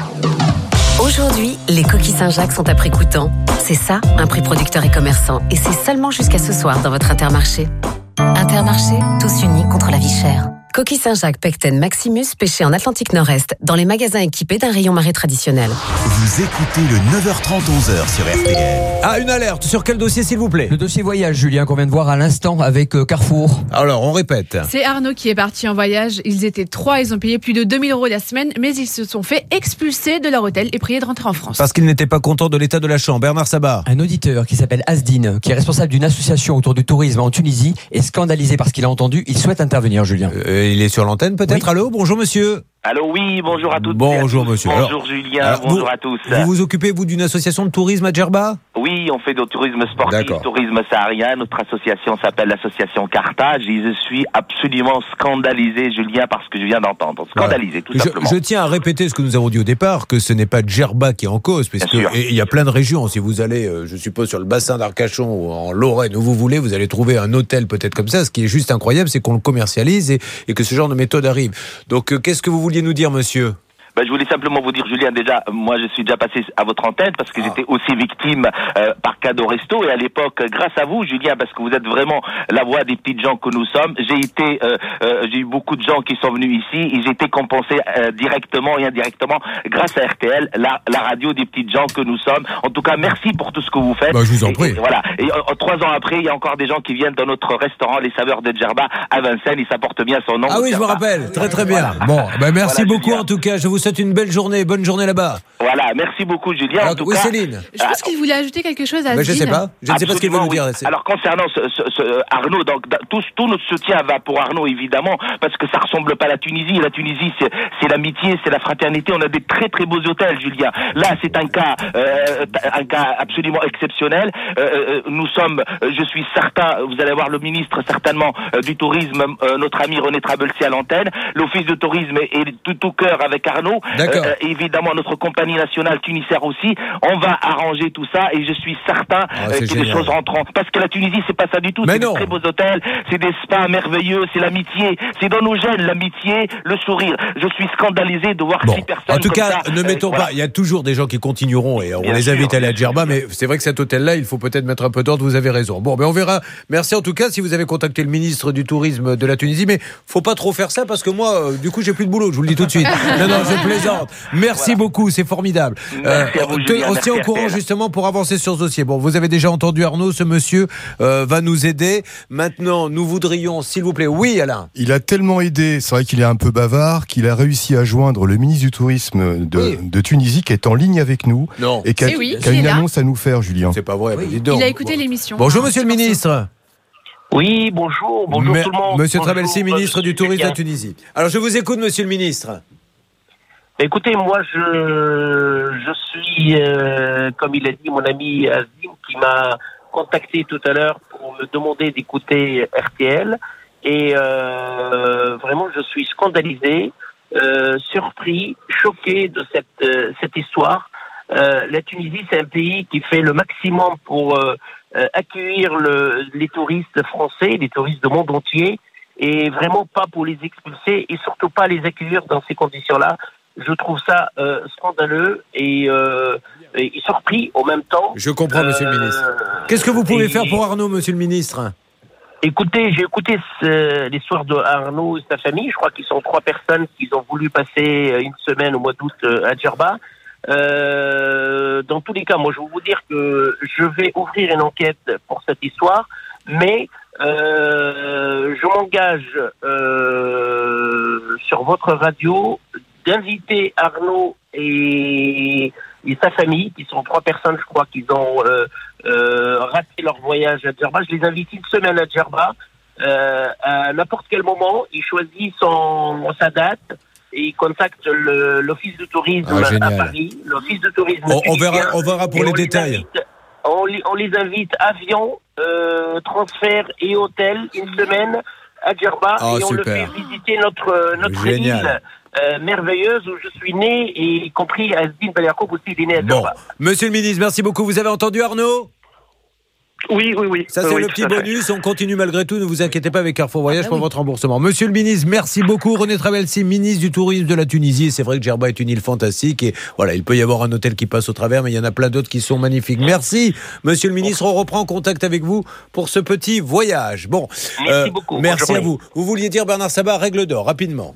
Aujourd'hui, les coquilles Saint-Jacques sont à prix coûtant. C'est ça, un prix producteur et commerçant. Et c'est seulement jusqu'à ce soir dans votre Intermarché. Intermarché, tous unis contre la vie chère. Coquille Saint-Jacques Pecten Maximus pêchée en Atlantique Nord-Est dans les magasins équipés d'un rayon marée traditionnel. Vous écoutez le neuf heures trente, onze heures sur R T L. Ah, une alerte, sur quel dossier s'il vous plaît ? Le dossier voyage, Julien, qu'on vient de voir à l'instant avec euh, Carrefour. Alors, on répète. C'est Arnaud qui est parti en voyage. Ils étaient trois, ils ont payé plus de deux mille euros la semaine, mais ils se sont fait expulser de leur hôtel et priés de rentrer en France. Parce qu'ils n'étaient pas contents de l'état de la chambre. Bernard Sabat. Un auditeur qui s'appelle Asdine, qui est responsable d'une association autour du tourisme en Tunisie, est scandalisé par ce qu'il a entendu. Il souhaite intervenir, Julien. Euh, il est sur l'antenne peut-être. Oui. Allô, bonjour monsieur. Allô, oui, bonjour à toutes. Bonjour monsieur. Bonjour alors, Julien, alors, bonjour vous, à tous. Vous vous occupez, vous, d'une association de tourisme à Djerba ? Oui, on fait du tourisme sportif, D'accord. tourisme saharien. Notre association s'appelle l'association Carthage et je suis absolument scandalisé, Julien, par ce que je viens d'entendre. Scandalisé, voilà. tout simplement. Je, je tiens à répéter ce que nous avons dit au départ, que ce n'est pas Djerba qui est en cause, puisque il y a plein de régions. Si vous allez, euh, je suppose, sur le bassin d'Arcachon ou en Lorraine, où vous voulez, vous allez trouver un hôtel peut-être comme ça. Ce qui est juste incroyable, c'est qu'on le commercialise et, et que ce genre de méthode arrive. Donc, euh, qu'est-ce que vous vouliez nous dire, monsieur ? Ben, je voulais simplement vous dire, Julien, déjà, moi je suis déjà passé à votre antenne parce que ah. j'étais aussi victime euh, par Cadeau Resto et à l'époque, grâce à vous, Julien, parce que vous êtes vraiment la voix des petites gens que nous sommes, j'ai été, euh, euh, j'ai eu beaucoup de gens qui sont venus ici et j'ai été compensé euh, directement et indirectement grâce à R T L, la, la radio des petites gens que nous sommes. En tout cas, merci pour tout ce que vous faites. Bah, je vous en prie. Et, et, voilà. Et euh, trois ans après, il y a encore des gens qui viennent dans notre restaurant Les Saveurs de Djerba à Vincennes et ça porte bien son nom. Ah oui, Djerba. Je me rappelle. Très très bien. Voilà. Bon, ben merci voilà, beaucoup Julien. En tout cas. Je vous souhaite souhaite une belle journée. Bonne journée là-bas. Voilà, merci beaucoup Julien. Alors, en tout oui, cas, Céline. Je pense qu'il voulait ajouter quelque chose à Mais je Zine. sais pas. Je ne sais pas ce qu'il veut nous dire. Oui. Alors concernant ce, ce, ce Arnaud, donc tout, tout notre soutien va pour Arnaud évidemment, parce que ça ressemble pas à la Tunisie. La Tunisie, c'est, c'est l'amitié, c'est la fraternité. On a des très très beaux hôtels, Julien. Là, c'est un cas, euh, un cas absolument exceptionnel. Euh, nous sommes, je suis certain, vous allez voir le ministre certainement euh, du tourisme, euh, notre ami René Trabelsi à l'antenne. L'office de tourisme est, est tout au cœur avec Arnaud. D'accord. Euh, évidemment notre compagnie nationale tunisière aussi. On va arranger tout ça et je suis certain Ah, euh, c'est que les génial. choses rentreront. Parce que la Tunisie, c'est pas ça du tout. Mais c'est non. des très beaux hôtels, c'est des spas merveilleux, c'est l'amitié, c'est dans nos gènes l'amitié, le sourire. Je suis scandalisé de voir Bon, six personnes en tout comme cas, ça. ne Euh, mettons voilà. pas. Il y a toujours des gens qui continueront et on Bien les sûr, invite à aller à bien sûr, Djerba, bien mais c'est vrai que cet hôtel-là, il faut peut-être mettre un peu d'ordre. Vous avez raison. Bon, ben on verra. Merci en tout cas si vous avez contacté le ministre du Tourisme de la Tunisie, mais faut pas trop faire ça parce que moi, euh, du coup, j'ai plus de boulot. Je vous le dis tout de suite. Non, non, je plaisante. Merci beaucoup, c'est formidable. Merci à vous, te- Julien, on se tient au merci, courant R T L. justement pour avancer sur ce dossier. Bon, vous avez déjà entendu Arnaud, ce monsieur euh, va nous aider. Maintenant, nous voudrions, s'il vous plaît, oui, Alain. Il a tellement aidé, c'est vrai qu'il est un peu bavard, qu'il a réussi à joindre le ministre du Tourisme de, Oui. de Tunisie qui est en ligne avec nous Non. et qui a, Eh oui, qui a il est une là. annonce à nous faire, Julien. C'est pas vrai. mais dis donc. Il a écouté l'émission. Bonjour, monsieur le ministre. Oui, bonjour, bonjour Mais- tout le monde. Monsieur Bonjour, Trabelsi, ministre monsieur du Tourisme de la Julien. Tunisie. Alors, je vous écoute, monsieur le ministre. Écoutez, moi, je, je suis, euh, comme il a dit mon ami Azim, qui m'a contacté tout à l'heure pour me demander d'écouter R T L. Et euh, vraiment, je suis scandalisé, euh, surpris, choqué de cette, euh, cette histoire. Euh, la Tunisie, c'est un pays qui fait le maximum pour euh, euh, accueillir le, les touristes français, les touristes du monde entier, et vraiment pas pour les expulser et surtout pas les accueillir dans ces conditions-là. Je trouve ça euh, scandaleux et, euh, et surpris en même temps. Je comprends, monsieur le Euh, ministre. Qu'est-ce que vous pouvez et- faire pour Arnaud, monsieur le ministre? Écoutez, j'ai écouté ce- l'histoire de Arnaud et sa famille. Je crois qu'ils sont trois personnes qui ont voulu passer une semaine au mois d'août euh, à Djerba. Euh, dans tous les cas, moi, je vais vous dire que je vais ouvrir une enquête pour cette histoire, mais euh, je m'engage euh, sur votre radio d'inviter Arnaud et, et sa famille, qui sont trois personnes, je crois, qui ont euh, euh, raté leur voyage à Djerba. Je les invite une semaine à Djerba. Euh, à n'importe quel moment, il choisit son, sa date et il contacte le, l'office de tourisme Ah, à génial. Paris, l'office de tourisme On, on tunisien. verra, on verra pour Et les on détails. invite- on, les, on les invite avion, euh, transfert et hôtel une semaine à Djerba Ah, et on super. le fait visiter notre, notre Génial. île euh, merveilleuse où je suis né et y compris Azdin Baliakoub aussi, il est né à Bon, Djerba. monsieur le ministre, merci beaucoup. Vous avez entendu Arnaud? Oui, oui, oui. Ça, Oui, c'est oui, le tout petit à fait. bonus. On continue malgré tout. Ne vous inquiétez pas avec Carrefour Voyage Ah pour oui. votre remboursement. Monsieur le ministre, merci beaucoup. René Trabelsi, ministre du Tourisme de la Tunisie. Et c'est vrai que Djerba est une île fantastique. Et voilà, il peut y avoir un hôtel qui passe au travers, mais il y en a plein d'autres qui sont magnifiques. Merci, monsieur le ministre. On reprend contact avec vous pour ce petit voyage. Bon, Merci beaucoup. Bonne Merci à journée. vous. Vous vouliez dire, Bernard Sabat, règle d'or, rapidement.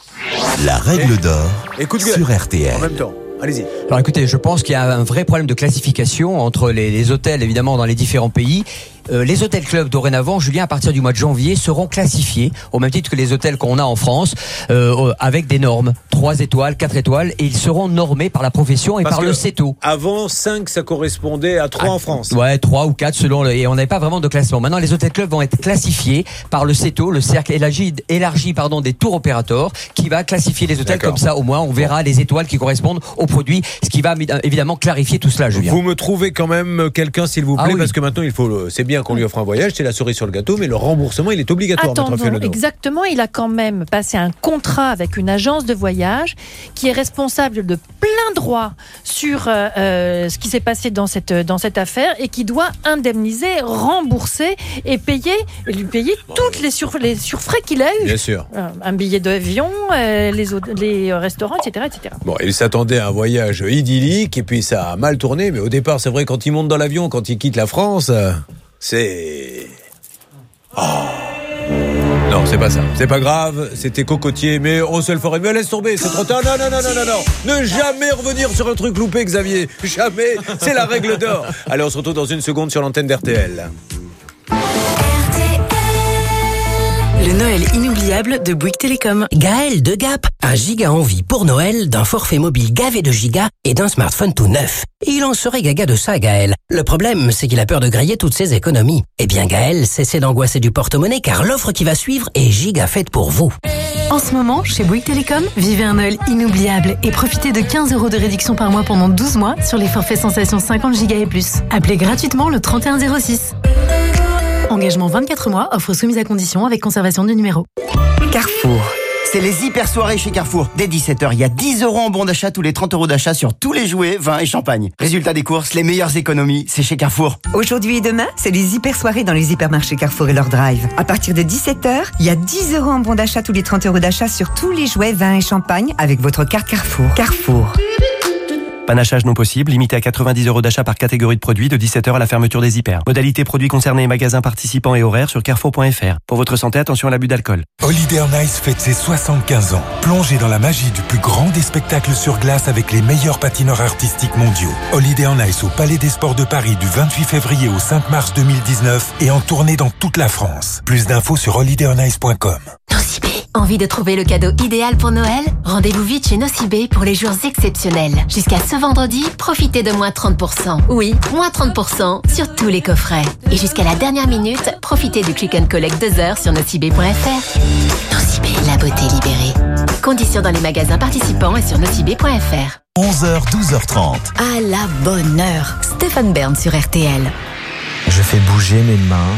La règle d'or Écoute, sur R T L. En même temps. Allez-y. Alors écoutez, je pense qu'il y a un vrai problème de classification entre les, les hôtels, évidemment, dans les différents pays. Euh, les hôtels clubs, dorénavant, Julien, à partir du mois de janvier, seront classifiés, au même titre que les hôtels qu'on a en France, euh, avec des normes. trois étoiles, quatre étoiles, et ils seront normés par la profession et Parce par que le CETO. Avant, cinq, ça correspondait à trois en France. Ouais, trois ou quatre selon le, et on n'avait pas vraiment de classement. Maintenant, les hôtels clubs vont être classifiés par le CETO, le cercle élargi, élargi pardon, des tours opérateurs, qui va classifier les hôtels. D'accord. Comme ça. Au moins, on verra les étoiles qui correspondent aux produits, ce qui va évidemment clarifier tout cela, Julien. Vous me trouvez quand même quelqu'un, s'il vous plaît, Ah oui. parce que maintenant, il faut. le- C'est bien qu'on lui offre un voyage, c'est la cerise sur le gâteau, mais le remboursement, il est obligatoire. maître Attendons, Fénelon. exactement, il a quand même passé un contrat avec une agence de voyage qui est responsable de plein droit sur euh, euh, ce qui s'est passé dans cette, dans cette affaire et qui doit indemniser, rembourser et payer, et lui payer toutes les, sur, les surfrais qu'il a eu. Bien sûr. Euh, Un billet d'avion, euh, les, hôte- les restaurants, et cetera, et cetera. Bon, il s'attendait à un voyage idyllique, et puis ça a mal tourné, mais au départ, c'est vrai, quand il monte dans l'avion, quand il quitte la France, euh, c'est. Oh. Non, c'est pas ça. C'est pas grave, c'était cocotier, mais on se le ferait. Mais laisse tomber, c'est trop tard. Non, non, non, non, non, non. Ne jamais revenir sur un truc loupé, Xavier. Jamais. C'est la règle d'or. Allez, on se retrouve dans une seconde sur l'antenne d'R T L. Le Le Noël inoubliable de Bouygues Télécom. Gaël de Gap, un giga envie pour Noël d'un forfait mobile gavé de gigas et d'un smartphone tout neuf. Et il en serait gaga de ça, Gaël. Le problème, c'est qu'il a peur de griller toutes ses économies. Eh bien, Gaël, cessez d'angoisser du porte-monnaie car l'offre qui va suivre est giga faite pour vous. En ce moment, chez Bouygues Télécom, vivez un Noël inoubliable et profitez de quinze euros de réduction par mois pendant douze mois sur les forfaits Sensation cinquante gigas et plus. Appelez gratuitement le trente et un zéro six. Engagement vingt-quatre mois, offre soumise à condition avec conservation du numéro. Carrefour. C'est les hyper soirées chez Carrefour. Dès dix-sept heures, il y a dix euros en bon d'achat tous les trente euros d'achat sur tous les jouets, vins et champagne. Résultat des courses, les meilleures économies, c'est chez Carrefour. Aujourd'hui et demain, c'est les hyper soirées dans les hypermarchés Carrefour et leur drive. À partir de dix-sept heures, il y a dix euros en bon d'achat tous les trente euros d'achat sur tous les jouets, vins et champagne avec votre carte Carrefour. Carrefour. Panachage non possible, limité à quatre-vingt-dix euros d'achat par catégorie de produits de dix-sept heures à la fermeture des hyper. Modalité produits concernés, magasins participants et horaires sur carrefour point f r. Pour votre santé, attention à l'abus d'alcool. Holiday on Ice fête ses soixante-quinze ans. Plongez dans la magie du plus grand des spectacles sur glace avec les meilleurs patineurs artistiques mondiaux. Holiday on Ice au Palais des Sports de Paris du vingt-huit février au cinq mars deux mille dix-neuf et en tournée dans toute la France. Plus d'infos sur holiday on ice point com. Nocibé. Envie de trouver le cadeau idéal pour Noël? Rendez-vous vite chez Nocibé pour les jours exceptionnels. Jusqu'à ce vendredi, profitez de moins trente pour cent. Oui, moins trente pour cent sur tous les coffrets. Et jusqu'à la dernière minute, profitez du click and collect deux heures sur nocibé point f r. Nocibé, la beauté libérée. Conditions dans les magasins participants et sur nocibé point f r. onze heures, douze heures trente. À la bonne heure. Stéphane Bern sur R T L. Je fais bouger mes mains,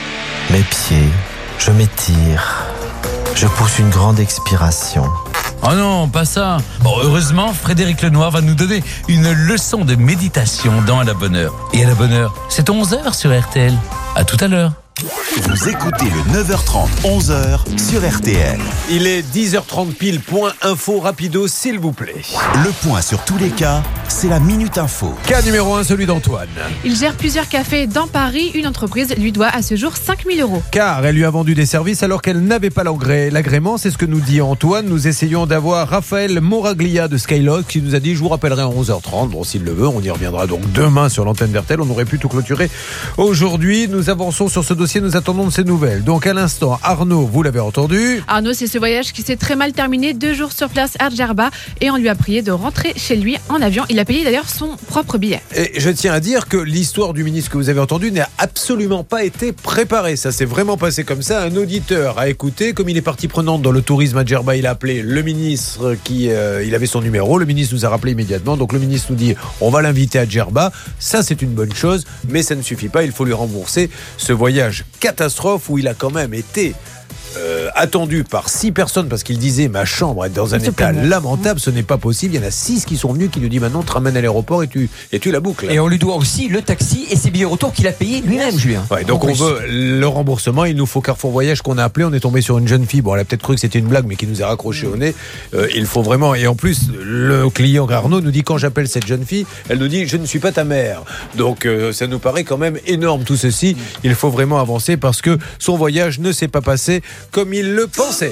mes pieds, je m'étire. Je pousse une grande expiration. Oh non, pas ça. Bon, heureusement, Frédéric Lenoir va nous donner une leçon de méditation dans À la bonne heure. Et à la bonne heure, c'est onze heures sur R T L. À tout à l'heure. Vous écoutez le neuf heures trente, onze heures sur R T L. Il est dix heures trente pile, point info rapido, s'il vous plaît. Le point sur tous les cas, c'est la Minute Info. Cas numéro un, celui d'Antoine. Il gère plusieurs cafés dans Paris. Une entreprise lui doit à ce jour cinq mille euros. Car elle lui a vendu des services alors qu'elle n'avait pas l'agré- l'agrément. C'est ce que nous dit Antoine. Nous essayons d'avoir Raphaël Moraglia de Skylock qui nous a dit « Je vous rappellerai à onze heures trente ». Bon, s'il le veut, on y reviendra donc demain sur l'antenne d'R T L. On aurait pu tout clôturer aujourd'hui. Nous avançons sur ce dossier. Nous attendons de ces nouvelles. Donc à l'instant, Arnaud, vous l'avez entendu. Arnaud, c'est ce voyage qui s'est très mal terminé. Deux jours sur place à Djerba et on lui a prié de rentrer chez lui en avion. Il a payé d'ailleurs son propre billet. Et je tiens à dire que l'histoire du ministre que vous avez entendu n'a absolument pas été préparée. Ça s'est vraiment passé comme ça. Un auditeur a écouté. Comme il est partie prenante dans le tourisme à Djerba, il a appelé le ministre qui euh, il avait son numéro. Le ministre nous a rappelé immédiatement. Donc le ministre nous dit on va l'inviter à Djerba. Ça c'est une bonne chose, mais ça ne suffit pas. Il faut lui rembourser ce voyage catastrophe où il a quand même été Euh, attendu par six personnes parce qu'il disait ma chambre est dans un état lamentable, ce n'est pas possible. Il y en a six qui sont venus qui lui disent maintenant te ramène à l'aéroport et tu, et tu la boucles. Et on lui doit aussi le taxi et ses billets retour qu'il a payé lui-même, Julien. Ouais, donc on veut le remboursement. Il nous faut Carrefour Voyage qu'on a appelé. On est tombé sur une jeune fille. Bon, elle a peut-être cru que c'était une blague, mais qui nous a raccroché au nez. Euh, il faut vraiment. Et en plus, le client Arnaud nous dit quand j'appelle cette jeune fille, elle nous dit je ne suis pas ta mère. Donc euh, ça nous paraît quand même énorme tout ceci. Il faut vraiment avancer parce que son voyage ne s'est pas passé comme il le pensait.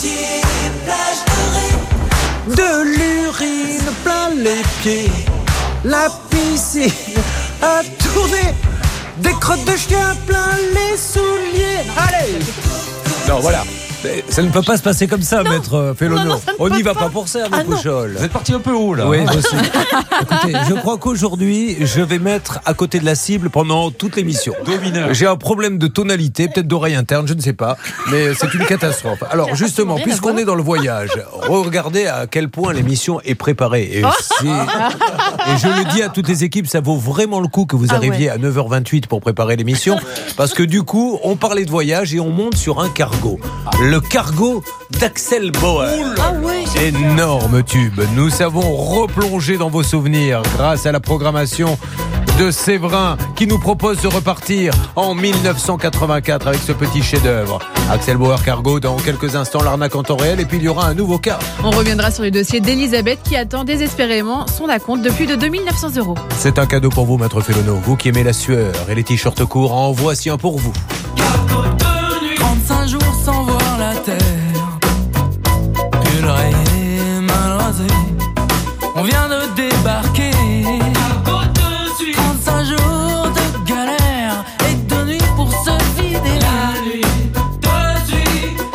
De l'urine plein les pieds, la piscine a tourné, des crottes de chien plein les souliers. Allez! Non, voilà. Ça ne peut pas se passer comme ça, non, maître Fellono. Non, non, on n'y va pas. pas pour ça, ah mon Pouchol. Vous êtes parti un peu haut, là. Oui, je sais. Écoutez, je crois qu'aujourd'hui, je vais mettre à côté de la cible pendant toute l'émission. Domineur. J'ai un problème de tonalité, peut-être d'oreille interne, je ne sais pas. Mais c'est une catastrophe. Alors, justement, puisqu'on est dans le voyage, regardez à quel point l'émission est préparée. Et, c'est... Et je le dis à toutes les équipes, ça vaut vraiment le coup que vous arriviez ah ouais. à neuf heures vingt-huit pour préparer l'émission. Parce que du coup, on parlait de voyage et on monte sur un cargo. Le cargo d'Axel Bauer. Ah ouais, énorme tube. Nous savons replonger dans vos souvenirs grâce à la programmation de Séverin qui nous propose de repartir en mille neuf cent quatre-vingt-quatre avec ce petit chef-d'œuvre. Axel Bauer Cargo dans quelques instants, l'arnaque en temps réel et puis il y aura un nouveau cas. On reviendra sur le dossier d'Elisabeth qui attend désespérément son acompte de plus de deux mille neuf cents euros. C'est un cadeau pour vous, maître Fellono. Vous qui aimez la sueur et les t-shirts courts, en voici un pour vous. trente-cinq jours sans voir la terre, que l'oreiller mal rasé. On vient de débarquer. trente-cinq jours de galère et de nuit pour se vider. La nuit de suite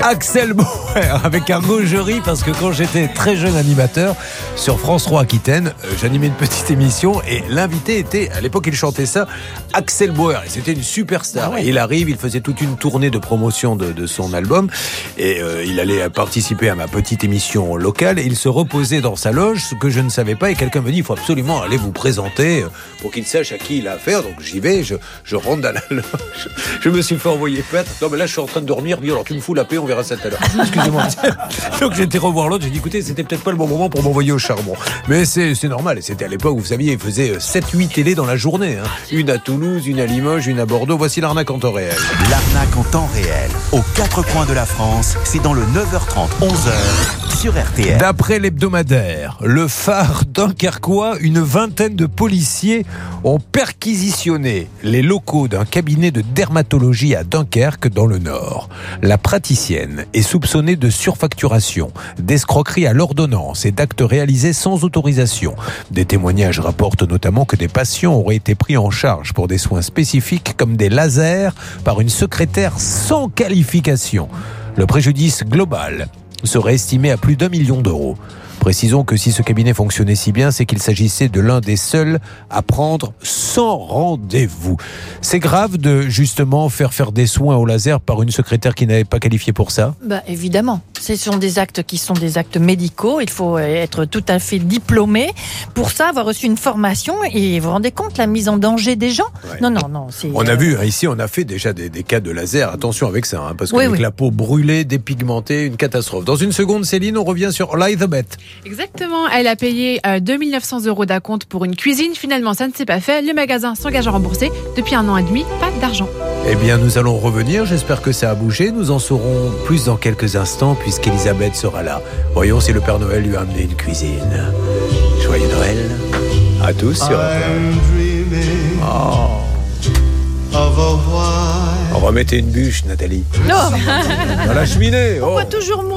Axel Bauer avec un rougerie, parce que quand j'étais très jeune animateur sur France trois Aquitaine, euh, j'animais une petite émission et l'invité était, à l'époque il chantait ça, Axel Bauer, et c'était une superstar. Ah ouais. Et il arrive, il faisait toute une tournée de promotion de, de son album et euh, il allait participer à ma petite émission locale et il se reposait dans sa loge, ce que je ne savais pas, et quelqu'un me dit il faut absolument aller vous présenter pour qu'il sache à qui il a affaire. Donc j'y vais, je, je rentre dans la loge, je me suis fait envoyer pâtre. Non mais là je suis en train de dormir, bien alors tu me fous la paix, on verra ça tout à l'heure. Excusez-moi. Donc j'étais revoir l'autre, j'ai dit écoutez, c'était peut-être pas le bon moment pour m'envoyer au charbon. Mais c'est, c'est normal, c'était à l'époque, vous saviez, il faisait sept huit télés dans la journée. Hein. Une à Toulouse, une à Limoges, une à Bordeaux. Voici l'arnaque en temps réel. L'arnaque en temps réel, aux quatre coins de la France, c'est dans le neuf heures trente, onze heures sur R T L. D'après l'hebdomadaire, le phare dunkerquois, une vingtaine de policiers ont perquisitionné les locaux d'un cabinet de dermatologie à Dunkerque dans le Nord. La praticienne est soupçonnée de surfacturation, d'escroquerie à l'ordonnance et d'actes réalisés sans autorisation. Des témoignages rapportent notamment que des patients auraient été pris en charge pour des soins spécifiques comme des lasers par une secrétaire sans qualification. Le préjudice global serait estimé à plus d'un million d'euros. Précisons que si ce cabinet fonctionnait si bien, c'est qu'il s'agissait de l'un des seuls à prendre sans rendez-vous. C'est grave de justement faire faire des soins au laser par une secrétaire qui n'avait pas qualifié pour ça ? Bah, évidemment. Ce sont des actes qui sont des actes médicaux. Il faut être tout à fait diplômé pour ça, avoir reçu une formation. Et vous vous rendez compte, la mise en danger des gens ? Ouais. Non, non, non. C'est, on a euh... vu, ici, on a fait déjà des, des cas de laser. Attention avec ça, hein, parce oui, qu'avec oui. la peau brûlée, dépigmentée, une catastrophe. Dans une seconde, Céline, on revient sur Lie the Bet. Exactement, elle a payé euh, deux mille neuf cents euros d'acompte pour une cuisine. Finalement, ça ne s'est pas fait. Le magasin s'engage à rembourser. Depuis un an et demi, pas d'argent. Eh bien, nous allons revenir. J'espère que ça a bougé. Nous en saurons plus dans quelques instants, puisqu'Elisabeth sera là. Voyons si le Père Noël lui a amené une cuisine. Joyeux Noël à tous sur R T L. Oh. On va mettre une bûche, Nathalie. Non. Dans la cheminée. Pourquoi oh. toujours moi ?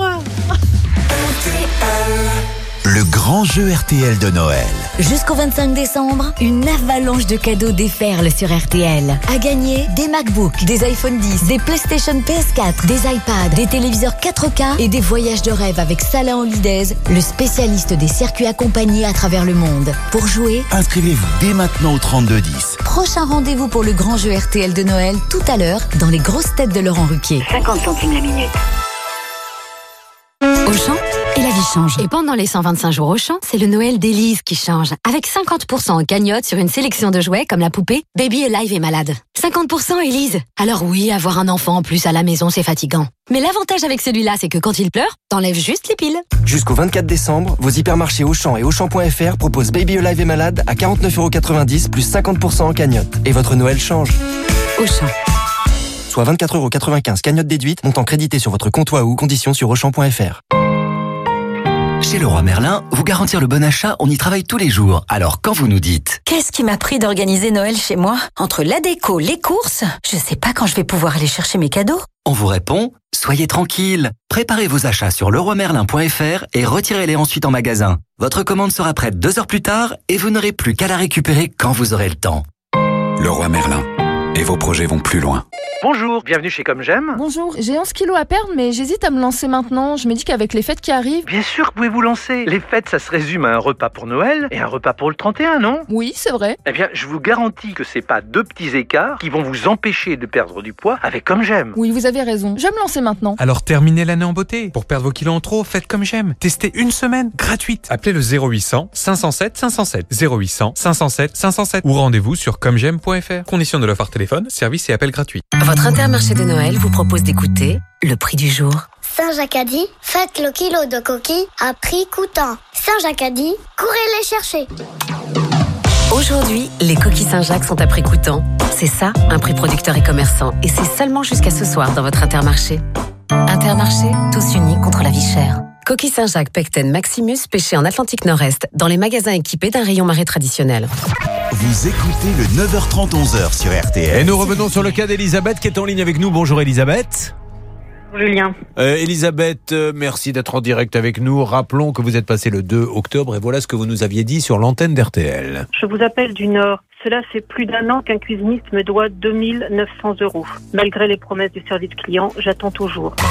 Le grand jeu R T L de Noël. Jusqu'au vingt-cinq décembre, une avalanche de cadeaux déferle sur R T L. À gagner des MacBooks, des iPhone dix, des PlayStation P S quatre, des iPads, des téléviseurs quatre K et des voyages de rêve avec Salah Holidays, le spécialiste des circuits accompagnés à travers le monde. Pour jouer, inscrivez-vous dès maintenant au trente-deux dix. Prochain rendez-vous pour le grand jeu R T L de Noël tout à l'heure dans les grosses têtes de Laurent Ruquier. cinquante centimes la minute. Auchan, et la vie change. Et pendant les cent vingt-cinq jours Auchan, c'est le Noël d'Élise qui change. Avec cinquante pour cent en cagnotte sur une sélection de jouets comme la poupée Baby Alive est malade. cinquante pour cent Élise. Alors oui, avoir un enfant en plus à la maison, c'est fatigant. Mais l'avantage avec celui-là, c'est que quand il pleure, t'enlèves juste les piles. Jusqu'au vingt-quatre décembre, vos hypermarchés Auchan et Auchan point F R proposent Baby Alive est malade à quarante-neuf euros quatre-vingt-dix plus cinquante pour cent en cagnotte. Et votre Noël change. Auchan. Soit vingt-quatre euros quatre-vingt-quinze cagnotte déduite, montant crédité sur votre compte Wahoo, conditions sur Auchan point F R. Chez Leroy Merlin, vous garantir le bon achat, on y travaille tous les jours. Alors quand vous nous dites « Qu'est-ce qui m'a pris d'organiser Noël chez moi ? Entre la déco, les courses, je sais pas quand je vais pouvoir aller chercher mes cadeaux. » On vous répond « Soyez tranquille. Préparez vos achats sur leroy merlin point F R et retirez-les ensuite en magasin. Votre commande sera prête deux heures plus tard et vous n'aurez plus qu'à la récupérer quand vous aurez le temps. » Leroy Merlin. Et vos projets vont plus loin. Bonjour, bienvenue chez Comme J'aime. Bonjour, j'ai onze kilos à perdre, mais j'hésite à me lancer maintenant. Je me dis qu'avec les fêtes qui arrivent... Bien sûr, vous pouvez vous lancer. Les fêtes, ça se résume à un repas pour Noël et un repas pour le trente et un, non ? Oui, c'est vrai. Eh bien, je vous garantis que c'est pas deux petits écarts qui vont vous empêcher de perdre du poids avec Comme J'aime. Oui, vous avez raison. Je vais me lancer maintenant. Alors terminez l'année en beauté. Pour perdre vos kilos en trop, faites Comme J'aime. Testez une semaine, gratuite. Appelez le zéro huit cents cinq cent sept cinq cent sept. zéro huit cents cinq cent sept cinq cent sept. Ou rendez-vous sur comme j'aime point F R. Conditions de l'offre par téléphone, service et appel gratuit. Votre Intermarché de Noël vous propose d'écouter le prix du jour. Saint-Jacques a dit, faites le kilo de coquilles à prix coûtant. Saint-Jacques a dit, courez les chercher. Aujourd'hui, les coquilles Saint-Jacques sont à prix coûtant. C'est ça, un prix producteur et commerçant. Et c'est seulement jusqu'à ce soir dans votre Intermarché. Intermarché, tous unis contre la vie chère. Coquille Saint-Jacques Pecten Maximus pêché en Atlantique Nord-Est dans les magasins équipés d'un rayon marée traditionnel. Vous écoutez le neuf heures trente, onze heures sur R T L. Et nous revenons sur le cas d'Elisabeth qui est en ligne avec nous. Bonjour Elisabeth. Julien. Euh, Elisabeth, euh, merci d'être en direct avec nous. Rappelons que vous êtes passé le deux octobre et voilà ce que vous nous aviez dit sur l'antenne d'R T L. Je vous appelle du Nord. Cela fait plus d'un an qu'un cuisiniste me doit deux mille neuf cents euros. Malgré les promesses du service client, j'attends toujours.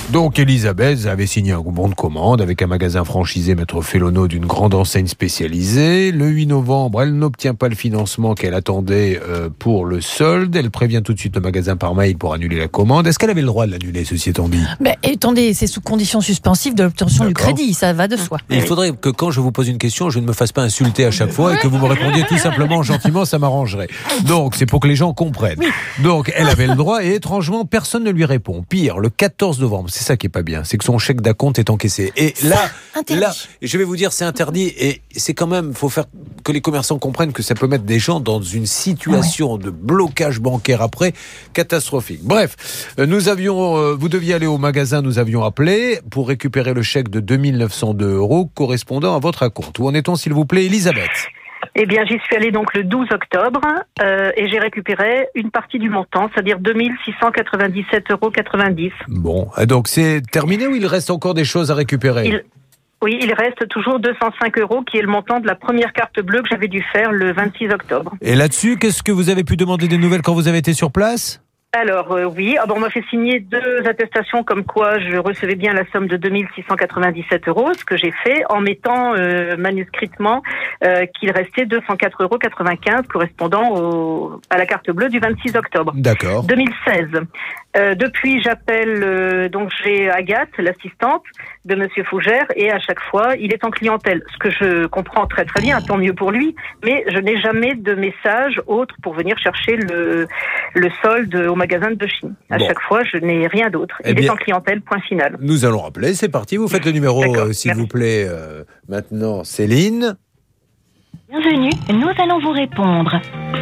Donc Elisabeth avait signé un bon de commande avec un magasin franchisé Maître Félono d'une grande enseigne spécialisée. Le huit novembre, elle n'obtient pas le financement qu'elle attendait euh, pour le solde. Elle prévient tout de suite le magasin par mail pour annuler la commande. Est-ce qu'elle avait le droit de l'annuler, ceci étant dit ? Mais attendez, c'est sous condition suspensive de l'obtention du crédit, ça va de soi. Et il faudrait que quand je vous pose une question, je ne me fasse pas insulter à chaque fois et que vous me répondiez tout simplement gentiment, ça m'arrangerait. Donc, c'est pour que les gens comprennent. Donc, elle avait le droit et étrangement, personne ne lui répond. Pire, le quatorze novembre, c'est ça qui est pas bien, c'est que son chèque d'acompte est encaissé. Et là, là, je vais vous dire, c'est interdit et c'est quand même, faut faire que les commerçants comprennent que ça peut mettre des gens dans une situation de blocage bancaire après catastrophique. Bref, nous avions, euh, vous deviez aller au magasin, nous avions appelé pour récupérer le chèque de deux mille neuf cent deux euros correspondant à votre acompte. Où en est-on, s'il vous plaît, Elisabeth ? Eh bien, j'y suis allée donc le douze octobre euh, et j'ai récupéré une partie du montant, c'est-à-dire deux mille six cent quatre-vingt-dix-sept euros quatre-vingt-dix. Bon, donc c'est terminé ou il reste encore des choses à récupérer ? il... Oui, il reste toujours deux cent cinq euros qui est le montant de la première carte bleue que j'avais dû faire le vingt-six octobre. Et là-dessus, qu'est-ce que vous avez pu demander des nouvelles quand vous avez été sur place ? Alors euh, oui, ah bon, on m'a fait signer deux attestations comme quoi je recevais bien la somme de deux mille six cent quatre-vingt-dix-sept euros, ce que j'ai fait en mettant euh, manuscritement euh, qu'il restait deux cent quatre euros quatre-vingt-quinze correspondant au, à la carte bleue du vingt-six octobre. D'accord. deux mille seize. Euh, depuis, j'appelle euh, donc j'ai Agathe, l'assistante de Monsieur Fougère, et à chaque fois, il est en clientèle. Ce que je comprends très très bien, tant mieux pour lui, mais je n'ai jamais de message autre pour venir chercher le le solde au magasin de Chine. À bon. chaque fois, je n'ai rien d'autre. Eh il bien, est en clientèle, point final. Nous allons rappeler, c'est parti. Vous faites le numéro, euh, s'il vous plaît. Euh, maintenant, Céline. Bienvenue, nous allons vous répondre.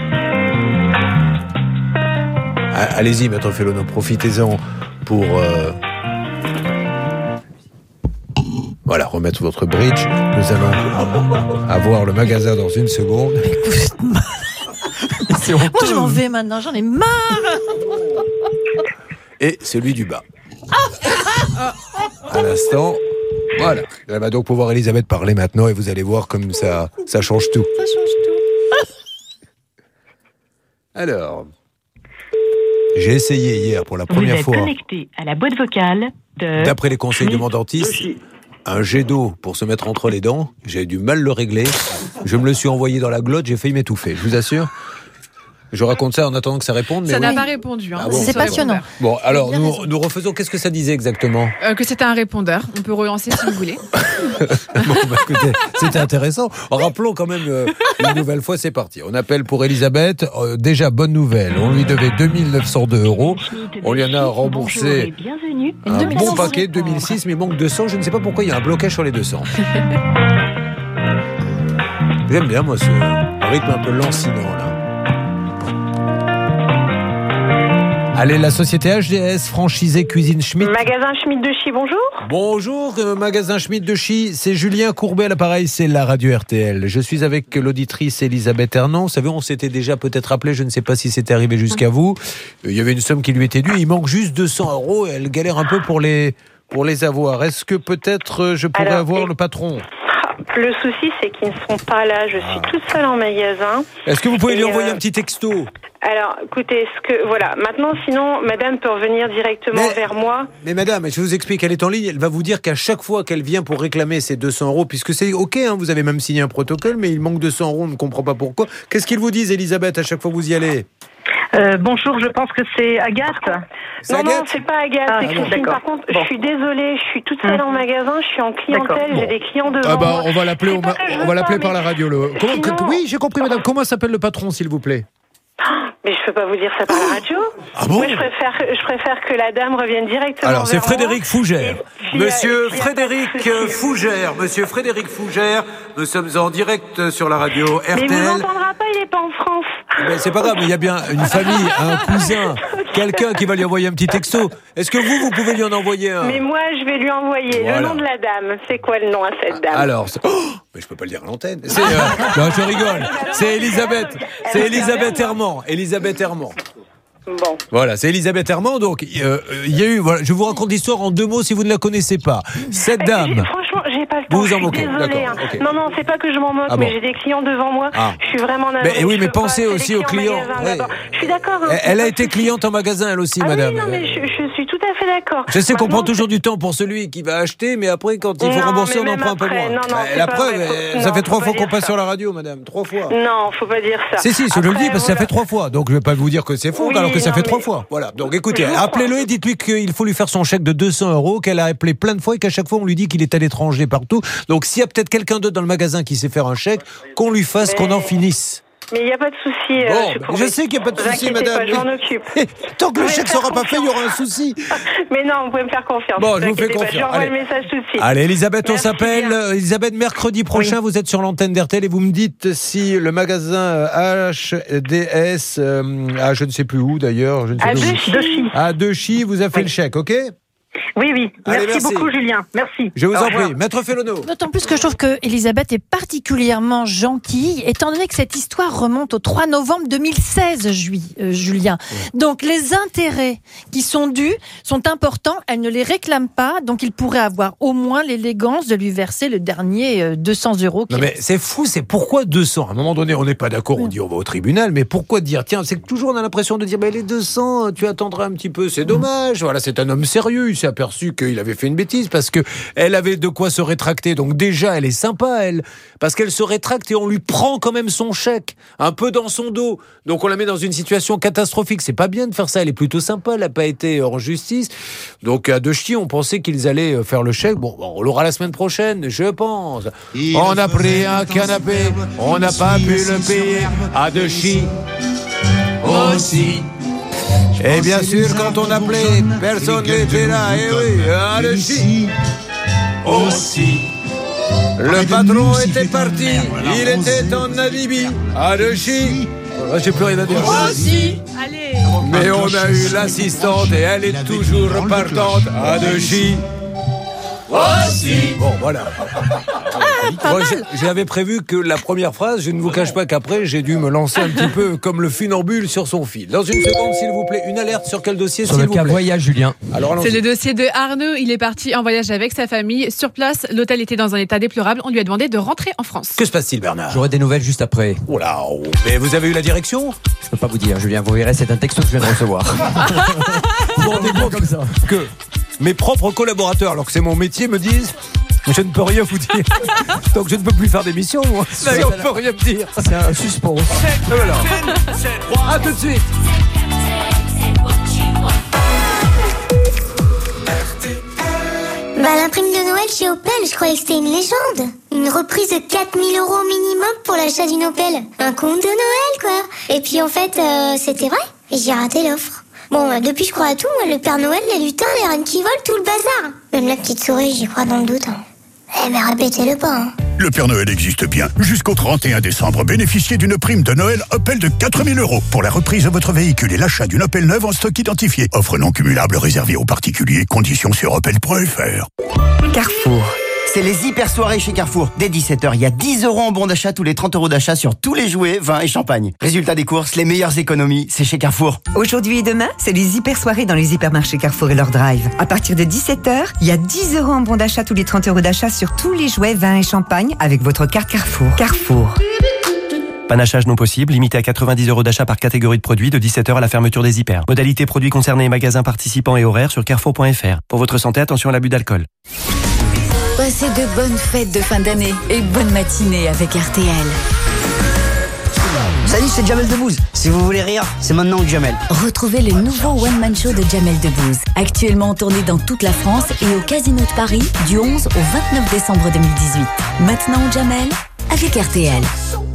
Ah, allez-y, Maître Félono, profitez-en pour... Euh... Voilà, remettre votre bridge. Nous allons avoir le magasin dans une seconde. C'est Moi, je m'en vais maintenant, j'en ai marre. Et celui du bas. À l'instant, voilà. Elle va donc pouvoir Elisabeth parler maintenant et vous allez voir comme ça, ça change tout. Ça change tout. Alors, j'ai essayé hier pour la première vous êtes fois. Connecté à la boîte vocale de... D'après les conseils de mon dentiste, un jet d'eau pour se mettre entre les dents, j'ai du mal le régler. Je me le suis envoyé dans la glotte, j'ai failli m'étouffer. Je vous assure. Je raconte ça en attendant que ça réponde. Mais ça oui. n'a pas répondu. Hein, ah bon, c'est passionnant. Bon, alors nous, nous refaisons. Qu'est-ce que ça disait exactement ? euh, Que c'était un répondeur. On peut relancer si vous voulez. Bon, bah, écoutez, c'était intéressant. Rappelons quand même euh, une nouvelle fois, c'est parti. On appelle pour Elisabeth. Euh, déjà, bonne nouvelle. On lui devait deux mille neuf cent deux euros. On lui en a remboursé un bon paquet, deux mille six, mais il manque deux cents. Je ne sais pas pourquoi il y a un blocage sur les deux cents. J'aime bien, moi, ce rythme un peu lancinant, là. Allez, la société H D S, franchisée Cuisine Schmitt. Magasin Schmitt de Chi, bonjour. Bonjour, euh, magasin Schmitt de Chi. C'est Julien Courbet à l'appareil, c'est la radio R T L. Je suis avec l'auditrice Elisabeth Hernan. Vous savez, on s'était déjà peut-être appelé, je ne sais pas si c'était arrivé jusqu'à vous. Il y avait une somme qui lui était due. Il manque juste deux cents euros et elle galère un peu pour les, pour les avoir. Est-ce que peut-être je pourrais Alors, avoir et... le patron ? Le souci, c'est qu'ils ne sont pas là. Je suis toute seule en magasin. Est-ce que vous pouvez et lui envoyer euh... un petit texto ? Alors, écoutez, ce que voilà. Maintenant, sinon, madame peut revenir directement mais, vers moi. Mais madame, je vous explique, elle est en ligne, elle va vous dire qu'à chaque fois qu'elle vient pour réclamer ses deux cents euros, puisque c'est ok, hein, vous avez même signé un protocole, mais il manque deux cents euros, on ne comprend pas pourquoi. Qu'est-ce qu'ils vous disent, Elisabeth, à chaque fois que vous y allez ? Euh, bonjour, je pense que c'est Agathe. C'est non, Agathe non, c'est pas Agathe, ah, c'est Christine. Par contre, bon. Je suis désolée, je suis toute seule mmh. en magasin, je suis en clientèle, bon. J'ai des clients devant ah bah, moi. On va l'appeler, on va, on va l'appeler par la radio. Le... Comment, Sinon... que, oui, j'ai compris, madame. Comment s'appelle le patron, s'il vous plaît ? Mais je peux pas vous dire ça par la radio. Ah bon ? Moi, je préfère, je préfère que la dame revienne directement. Alors, c'est Frédéric moi. Fougère. Puis, Monsieur puis, Frédéric Fougère. Monsieur Frédéric Fougère. Nous sommes en direct sur la radio R T L. Mais il vous entendra pas, il est pas en France. Ben, c'est pas grave, mais il y a bien une famille, un cousin, quelqu'un qui va lui envoyer un petit texto. Est-ce que vous, vous pouvez lui en envoyer un ? Mais moi, je vais lui envoyer voilà. Le nom de la dame. C'est quoi le nom à cette dame ? Alors, c'est... Oh, mais je peux pas le dire à l'antenne. C'est, euh... non, je rigole. C'est Elisabeth. C'est Elisabeth Herman. Elisabeth Herman. Bon. Voilà, c'est Elisabeth Herman. Donc, il euh, y a eu. Voilà, je vous raconte l'histoire en deux mots si vous ne la connaissez pas. Cette dame. J'ai, franchement, j'ai j'ai pas le temps. Vous vous en je suis moquez, désolée, d'accord, hein. ok. Non, non, c'est pas que je m'en moque, Ah mais bon. j'ai des clients devant moi. Ah. Je suis vraiment navrée. Mais oui, je mais peux pas, pensez c'est aussi des aux clients. magasins, Ouais. d'abord. Je suis d'accord. hein, Elle, c'est elle a pas été souci. cliente en magasin, elle aussi, Ah madame. oui, non, mais je, je suis tout à fait d'accord. Je sais qu'on Maintenant, prend toujours du temps pour celui qui va acheter, mais après, quand il faut Non, rembourser, mais on en même prend un peu après, moins. non, non, Euh, c'est la pas preuve, vrai, faut- euh, non, ça fait faut trois pas fois qu'on dire passe ça. sur la radio, madame. Trois fois. Non, faut pas dire ça. Si, si, je le Après, dis parce que ça voilà. fait trois fois. Donc, je vais pas vous dire que c'est faux, Oui, alors que ça non, fait mais- trois fois. Voilà. Donc, écoutez, Je vous appelez-le et dites-lui qu'il faut lui faire son chèque de deux cents euros, qu'elle a appelé plein de fois et qu'à chaque fois, on lui dit qu'il est à l'étranger partout. Donc, s'il y a peut-être quelqu'un d'autre dans le magasin qui sait faire un chèque, qu'on lui fasse, Mais- qu'on en finisse. Mais il n'y a pas de souci. euh, Bon, monsieur ben, Courbet. je sais qu'il n'y a pas de Vous souci, inquiétez madame. pas, je m'en occupe. Tant que le Vous chèque pouvez me sera pas faire fait, il y aura un souci. Mais non, vous pouvez me faire confiance. Bon, vous je vous fais inquiétez pas, confiance. J'envoie Allez. le message tout de suite. Allez, Elisabeth, on Merci s'appelle. bien. Euh, Elisabeth, mercredi prochain, vous êtes sur l'antenne d'RTL et vous me dites si le magasin H D S, euh, à je ne sais plus où d'ailleurs, je ne sais À plus où. Dechy. Dechy. À Dechy, vous a fait le chèque, ok? Oui, oui. Allez, Merci, merci. beaucoup, Julien. Merci. Je vous Au en revoir. prie. Maître Félono. D'autant plus que je trouve que Elisabeth est particulièrement gentille, étant donné que cette histoire remonte au trois novembre deux mille seize, Ju- euh, Julien. Donc les intérêts qui sont dus sont importants, elle ne les réclame pas, donc il pourrait avoir au moins l'élégance de lui verser le dernier euh, deux cents euros. qui Non mais reste. c'est fou, c'est pourquoi deux cents? À un moment donné, on n'est pas d'accord, on dit on va au tribunal, mais pourquoi dire, tiens, c'est que toujours on a l'impression de dire, ben les deux cents, tu attendras un petit peu, c'est dommage. Voilà, c'est un homme sérieux, il s'est aperçu qu'il avait fait une bêtise parce que elle avait de quoi se rétracter. Donc déjà, elle est sympa, elle, parce qu'elle se rétracte et on lui prend quand même son chèque, un peu dans son dos. Donc on la met dans une situation catastrophique. C'est pas bien de faire ça, elle est plutôt sympa, elle n'a pas été en justice. Donc à Dechy, on pensait qu'ils allaient faire le chèque. Bon, on l'aura la semaine prochaine, je pense. On a pris un canapé, on n'a pas pu le payer à Dechy aussi. Et bien sûr, quand on appelait, personne n'était là. Et oui, à Dechy aussi. Le patron était parti, il était en alibi à Dechy. Ah, j'ai plus rien à dire. Aussi. Allez. Mais on a eu l'assistante et elle est toujours partante à Dechy. Aussi. Bon, voilà. Moi, j'ai- j'avais prévu que la première phrase, je ne vous cache pas qu'après, j'ai dû me lancer un petit peu comme le funambule sur son fil. Dans une seconde, s'il vous plaît, une alerte sur quel dossier, Sur s'il le vous cas plaît. voyage, Julien. Alors, allons-y. C'est le dossier de Arnaud. Il est parti en voyage avec sa famille. Sur place, l'hôtel était dans un état déplorable. On lui a demandé de rentrer en France. Que se passe-t-il, Bernard? J'aurai des nouvelles juste après. Oh là, oh. Mais vous avez eu la direction? Je peux pas vous dire, Julien. Vous verrez, c'est un texto que je viens de recevoir. Vous vous rendez compte comme ça. que mes propres collaborateurs, alors que c'est mon métier, me disent je ne peux rien vous dire. Donc je ne peux plus faire d'émission, moi. Si oui, on ça- ne peut rien me dire. C'est un suspense. Et voilà. À tout de suite. Bah, la prime de Noël chez Opel, je croyais que c'était une légende. Une reprise de quatre mille euros minimum pour l'achat d'une Opel. Un conte de Noël, quoi. Et puis en fait, euh, c'était vrai. Et j'ai raté l'offre. Bon, bah, depuis je crois à tout, moi, le Père Noël, les lutins, les reines qui volent, tout le bazar. Même la petite souris, j'y crois dans le doute. Hein. Eh, mais répétez-le pas, hein. Le Père Noël existe bien. Jusqu'au trente et un décembre, bénéficiez d'une prime de Noël Opel de quatre mille euros pour la reprise de votre véhicule et l'achat d'une Opel neuve en stock identifié. Offre non cumulable réservée aux particuliers. Conditions sur opel point f r. Carrefour. C'est les hyper soirées chez Carrefour. Dès dix-sept heures, il y a dix euros en bon d'achat tous les trente euros d'achat sur tous les jouets, vins et champagne. Résultat des courses, les meilleures économies, c'est chez Carrefour. Aujourd'hui et demain, c'est les hyper soirées dans les hypermarchés Carrefour et leur drive. À partir de dix-sept heures, il y a dix euros en bon d'achat tous les trente euros d'achat sur tous les jouets, vins et champagne avec votre carte Carrefour. Carrefour. Panachage non possible, limité à quatre-vingt-dix euros d'achat par catégorie de produits de dix-sept heures à la fermeture des hyper. Modalité produits concernés, magasins participants et horaires sur carrefour point f r. Pour votre santé, attention à l'abus d'alcool. Passez de bonnes fêtes de fin d'année et bonne matinée avec R T L. Salut, c'est Jamel Debbouze. Si vous voulez rire, c'est maintenant que Jamel. Retrouvez le nouveau One Man Show de Jamel Debbouze, actuellement en tournée dans toute la France et au Casino de Paris du onze au vingt-neuf décembre deux mille dix-huit. Maintenant Jamel avec R T L.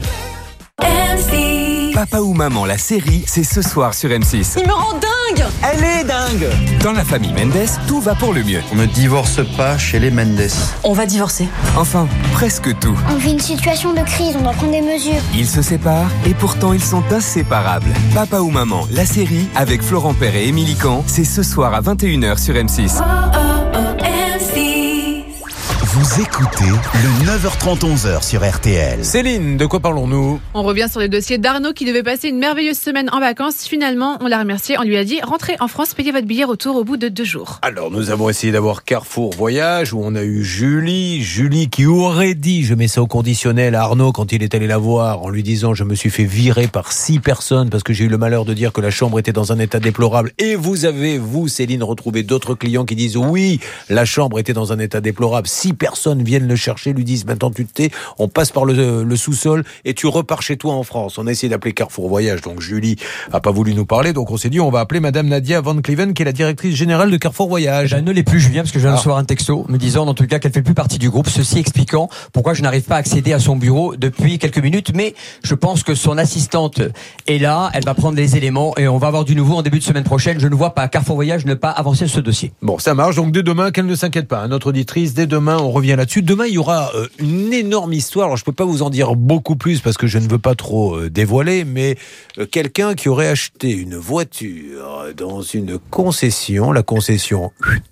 Papa ou maman, la série, c'est ce soir sur M six. Il me rend dingue. Elle est dingue. Dans la famille Mendes, tout va pour le mieux. On ne divorce pas chez les Mendes. On va divorcer. Enfin, presque tout. On vit une situation de crise, on doit prendre des mesures. Ils se séparent et pourtant ils sont inséparables. Papa ou maman, la série, avec Florent Père et Émilie Kahn, c'est ce soir à vingt et une heures sur M six. Vous écoutez le neuf heures trente, onze heures sur R T L. Céline, de quoi parlons-nous ? On revient sur le dossier d'Arnaud qui devait passer une merveilleuse semaine en vacances. Finalement, on l'a remercié. On lui a dit rentrez en France, payez votre billet retour au bout de deux jours. Alors, nous avons essayé d'avoir Carrefour Voyage où on a eu Julie. Julie qui aurait dit, je mets ça au conditionnel à Arnaud quand il est allé la voir en lui disant je me suis fait virer par six personnes parce que j'ai eu le malheur de dire que la chambre était dans un état déplorable. Et vous avez, vous Céline, retrouvé d'autres clients qui disent oui, la chambre était dans un état déplorable. Six personnes viennent le chercher, lui disent maintenant tu te tais, on passe par le, le sous-sol et tu repars chez toi en France. On a essayé d'appeler Carrefour Voyage, donc Julie a pas voulu nous parler, donc on s'est dit on va appeler Madame Nadia Van Cleven qui est la directrice générale de Carrefour Voyage. Eh ben, ne l'est plus Julien parce que je viens de Ah. recevoir un texto me disant dans tout cas qu'elle fait plus partie du groupe, ceci expliquant pourquoi je n'arrive pas à accéder à son bureau depuis quelques minutes, mais je pense que son assistante est là, elle va prendre les éléments et on va avoir du nouveau en début de semaine prochaine. Je ne vois pas Carrefour Voyage ne pas avancer ce dossier. Bon, ça marche. Donc, dès demain, qu'elle ne s'inquiète pas. Notre auditrice, dès demain, on revient là-dessus. Demain, il y aura euh, une énorme histoire. Alors, je peux pas vous en dire beaucoup plus parce que je ne veux pas trop euh, dévoiler, mais euh, quelqu'un qui aurait acheté une voiture dans une concession, la concession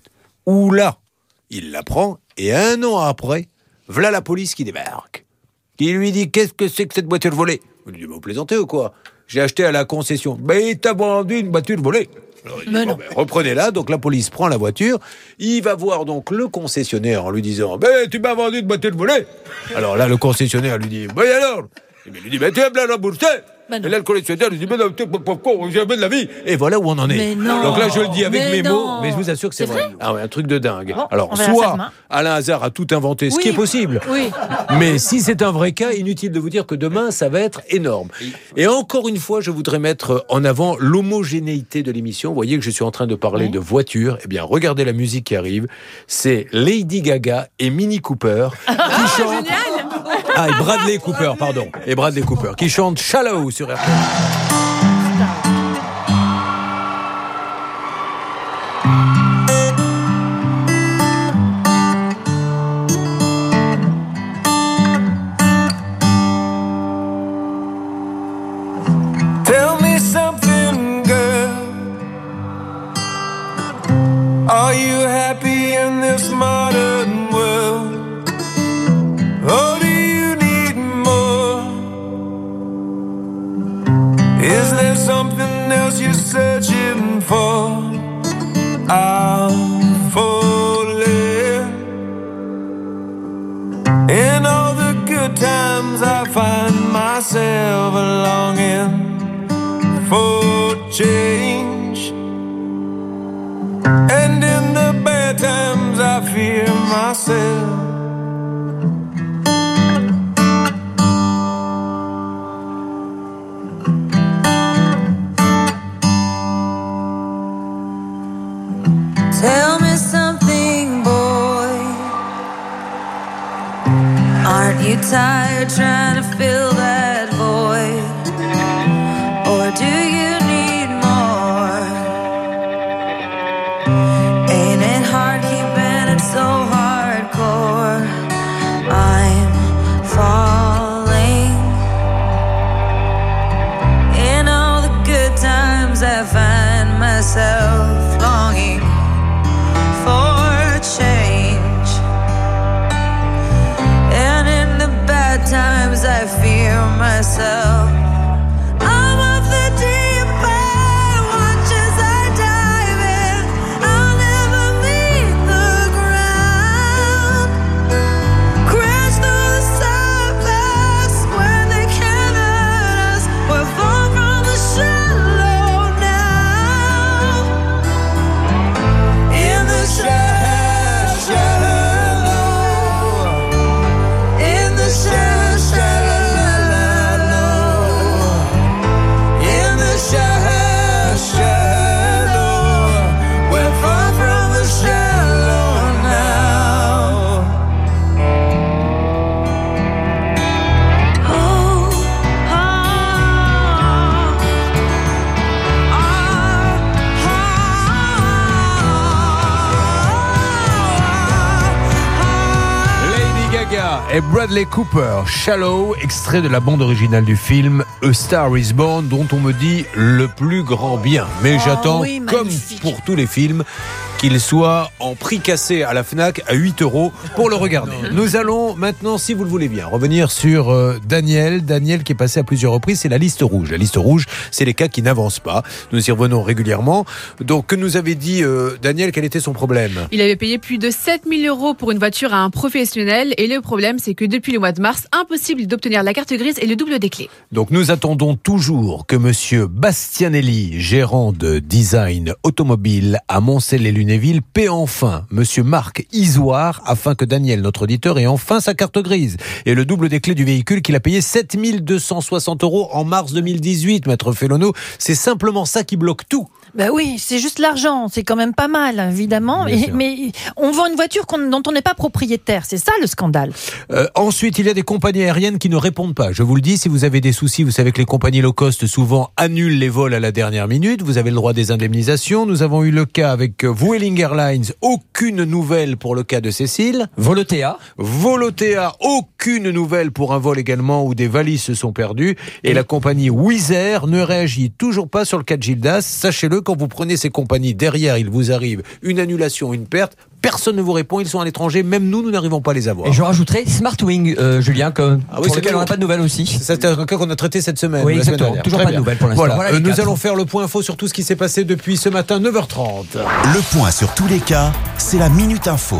où là, il la prend et un an après, voilà la police qui débarque. Qui lui dit, qu'est-ce que c'est que cette voiture volée ? Il lui dit, vous plaisantez ou quoi ? J'ai acheté à la concession. Mais il t'a vendu une voiture volée. Alors, il dit, Mais bon, non. ben, reprenez-la. Donc la police prend la voiture. Il va voir donc le concessionnaire en lui disant ben, tu m'as vendu une voiture volée. Alors là, le concessionnaire lui dit ben alors. Il lui dit ben, tu vas me la rembourser. Ben Et là, le concessionnaire lui dit ben non, t'es pas con, j'ai jamais de la vie. Et voilà où on en est. Mais non. Donc là, je le dis avec Mais mes non. mots, mais je vous assure que c'est, C'est vrai. vrai Ah ouais, un truc de dingue. Bon, Alors, on verra ça soit demain. Alain Hazard a tout inventé, ce Oui. qui est possible. Oui. Mais si c'est un vrai cas, inutile de vous dire que demain, ça va être énorme. Et encore une fois, je voudrais mettre en avant l'homogénéité de l'émission. Vous voyez que je suis en train de parler Oui. de voitures. Eh bien, regardez la musique qui arrive. C'est Lady Gaga et Mini Cooper qui chantent... Ah, et Bradley Cooper, pardon. Et Bradley Cooper qui chantent Shallow sur R T L. Tell me something, girl. Are you happy in this modern world? Or do you need more? Is there something else you're searching for? I'm falling. In all the good times I find myself longing for change, and in the bad times I fear myself. Tell me something, boy. Aren't you tired trying to fill that void? Or do you need more? Ain't it hard keeping it so hardcore? I'm falling. In all the good times I find myself longing for change, and in the bad times I fear myself. I'm of the deep end, watch as I dive in. I'll never meet the ground. Crash through the surface where they can't hurt us. We're far from the shallow now. In the shallow, shallow, in the shallow, shallow, in the shallow, shallow, we're far from the shallow now. Oh, Lady Gaga et Bradley Cooper, Shallow, extrait de la bande originale du film A Star Is Born, dont on me dit le plus grand bien. Mais Oh j'attends, oui, comme magnifique. pour tous les films, qu'il soit en prix cassé à la Fnac à huit euros pour le regarder. Nous allons maintenant, si vous le voulez bien, revenir sur euh, Daniel. Daniel qui est passé à plusieurs reprises, c'est la liste rouge. La liste rouge, c'est les cas qui n'avancent pas. Nous y revenons régulièrement. Donc, que nous avait dit euh, Daniel, quel était son problème ? Il avait payé plus de sept mille euros pour une voiture à un professionnel et le problème, c'est que depuis le mois de mars, impossible d'obtenir la carte grise et le double des clés. Donc, nous attendons toujours que monsieur Bastianelli, gérant de design automobile à Moncel-et-Lunéville, paie enfin monsieur Marc Isoire afin que Daniel, notre auditeur, ait enfin sa carte grise et le double des clés du véhicule qu'il a payé sept mille deux cent soixante euros en mars deux mille dix-huit, maître Fellono. C'est simplement ça qui bloque tout. Ben oui, c'est juste l'argent, c'est quand même pas mal, évidemment. Et, mais on vend une voiture qu'on, dont on n'est pas propriétaire, c'est ça le scandale. Euh, ensuite, il y a des compagnies aériennes qui ne répondent pas. Je vous le dis, si vous avez des soucis, vous savez que les compagnies low cost souvent annulent les vols à la dernière minute. Vous avez le droit des indemnisations. Nous avons eu le cas avec Vueling Airlines, aucune nouvelle pour le cas de Cécile. Volotea. Volotea, aucune nouvelle pour un vol également où des valises se sont perdues. Et, Et la compagnie Wizz Air ne réagit toujours pas sur le cas de Gildas. Sachez-le, quand vous prenez ces compagnies, derrière, il vous arrive une annulation, une perte. Personne ne vous répond, ils sont à l'étranger, même nous, nous n'arrivons pas à les avoir. Et je rajouterai Smartwing, euh, Julien, que, ah oui, pour lequel on n'a pas de nouvelles aussi. C'est un cas qu'on a traité cette semaine. Oui, la exactement. Semaine Toujours Très pas bien. de nouvelles pour l'instant. Voilà, Voilà euh, nous quatre. allons faire le point info sur tout ce qui s'est passé depuis ce matin, neuf heures trente. Le point sur tous les cas, c'est la Minute Info.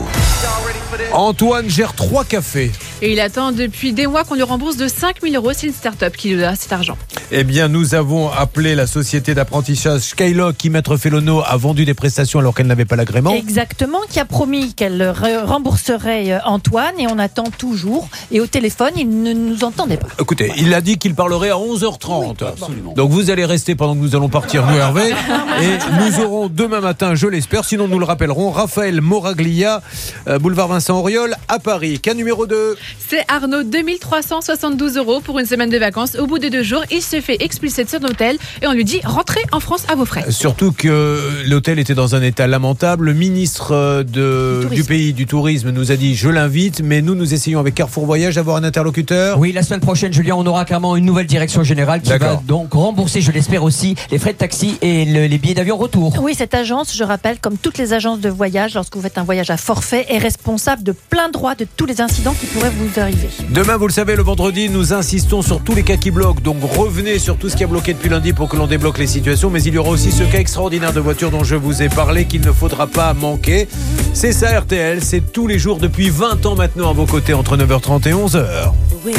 Antoine gère trois cafés. Et il attend depuis des mois qu'on lui rembourse de cinq mille euros. C'est une start-up qui lui donne cet argent. Eh bien, nous avons appelé la société d'apprentissage Skylock qui, maître Fellono, a vendu des prestations alors qu'elle n'avait pas l'agrément. Exactement, qui a promis qu'elle re- rembourserait Antoine et on attend toujours. Et au téléphone, il ne nous entendait pas. Écoutez, il a dit qu'il parlerait à onze heures trente. Oui, donc vous allez rester pendant que nous allons partir, nous Hervé. Et nous aurons demain matin, je l'espère, sinon nous le rappellerons, Raphaël Moraglia, euh, boulevard Vincent Auriol à Paris. Cas numéro deux. C'est Arnaud, deux mille trois cent soixante-douze euros pour une semaine de vacances. Au bout de deux jours, il se fait expulser de son hôtel et on lui dit rentrez en France à vos frais. Surtout que l'hôtel était dans un état lamentable. Le ministre de, du, du pays du tourisme nous a dit je l'invite, mais nous nous essayons avec Carrefour Voyage d'avoir un interlocuteur. Oui, la semaine prochaine, Julien, on aura clairement une nouvelle direction générale qui D'accord. va donc rembourser, je l'espère aussi, les frais de taxi et le, les billets d'avion retour. Oui, cette agence, je rappelle, comme toutes les agences de voyage, lorsque vous faites un voyage à forfait, est responsable de plein droit de tous les incidents qui pourraient vous arriver. Demain, vous le savez, le vendredi, nous insistons sur tous les cas qui bloquent. Donc revenez sur tout ce qui a bloqué depuis lundi pour que l'on débloque les situations. Mais il y aura aussi ce cas extraordinaire de voiture dont je vous ai parlé qu'il ne faudra pas manquer. C'est ça R T L, c'est tous les jours depuis vingt ans maintenant à vos côtés entre neuf heures trente et onze heures.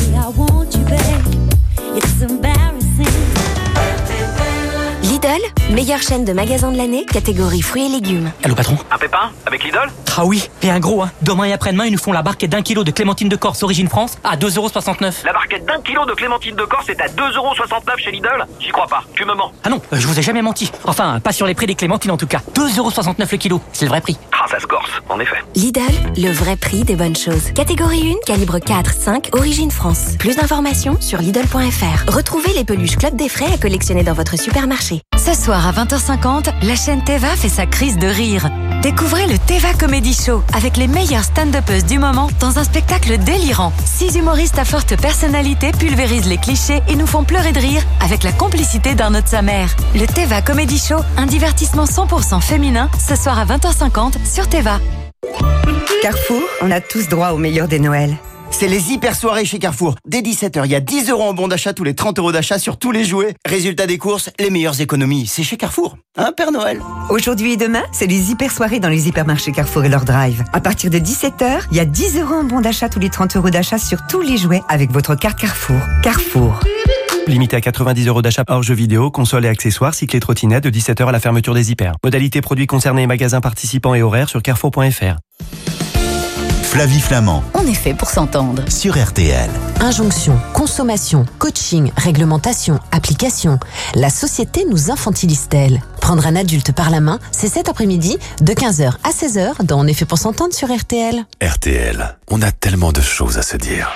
Lidl, meilleure chaîne de magasins de l'année, catégorie fruits et légumes. Allô patron? Un pépin avec Lidl? Ah oui, et un gros, hein. Demain et après-demain, ils nous font la barquette d'un kilo de clémentine de Corse origine France à deux euros soixante-neuf. La barquette d'un kilo de clémentine de Corse est à deux euros soixante-neuf chez Lidl? J'y crois pas, tu me mens. Ah non, euh, je vous ai jamais menti. Enfin, pas sur les prix des clémentines en tout cas. deux euros soixante-neuf le kilo, c'est le vrai prix. Ah, ça se corse, en effet. Lidl, le vrai prix des bonnes choses. Catégorie un, calibre quatre, cinq, origine France. Plus d'informations sur Lidl point F R. Retrouvez les peluches Club des Frais à collectionner dans votre supermarché. Ce soir à vingt heures cinquante, la chaîne Teva fait sa crise de rire. Découvrez le Teva Comedy Show avec les meilleures stand-uppeuses du moment dans un spectacle délirant. Six humoristes à forte personnalité pulvérisent les clichés et nous font pleurer de rire avec la complicité d'un autre sa mère. Le Teva Comedy Show, un divertissement cent pour cent féminin, ce soir à vingt heures cinquante sur Teva. Carrefour, on a tous droit au meilleur des Noëls. C'est les hyper soirées chez Carrefour. Dès dix-sept heures, il y a dix euros en bon d'achat tous les trente euros d'achat sur tous les jouets. Résultat des courses, les meilleures économies, c'est chez Carrefour. Hein, Père Noël? Aujourd'hui et demain, c'est les hyper soirées dans les hypermarchés Carrefour et leur drive. À partir de dix-sept heures, il y a dix euros en bon d'achat tous les trente euros d'achat sur tous les jouets avec votre carte Carrefour. Carrefour. Limité à quatre-vingt-dix euros d'achat hors jeux vidéo, consoles et accessoires, cycle et trottinette de dix-sept heures à la fermeture des hyper. Modalité produits concernés, magasins participants et horaires sur carrefour point F R. Flavie Flamand. On est fait pour s'entendre. Sur R T L. Injonction, consommation, coaching, réglementation, application. La société nous infantilise-t-elle? Prendre un adulte par la main, c'est cet après-midi de quinze heures à seize heures dans On est fait pour s'entendre sur R T L. R T L, on a tellement de choses à se dire.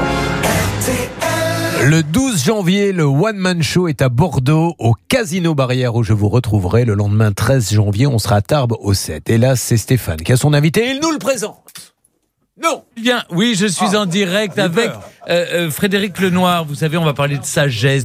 Le douze janvier, le One Man Show est à Bordeaux, au Casino Barrière, où je vous retrouverai. Le lendemain, treize janvier, on sera à Tarbes au sept. Et là, c'est Stéphane qui a son invité. Il nous le présente. Non. Bien, oui, je suis Ah, en direct avec peur. euh, euh, Frédéric Lenoir. Vous savez, on va parler de sagesse.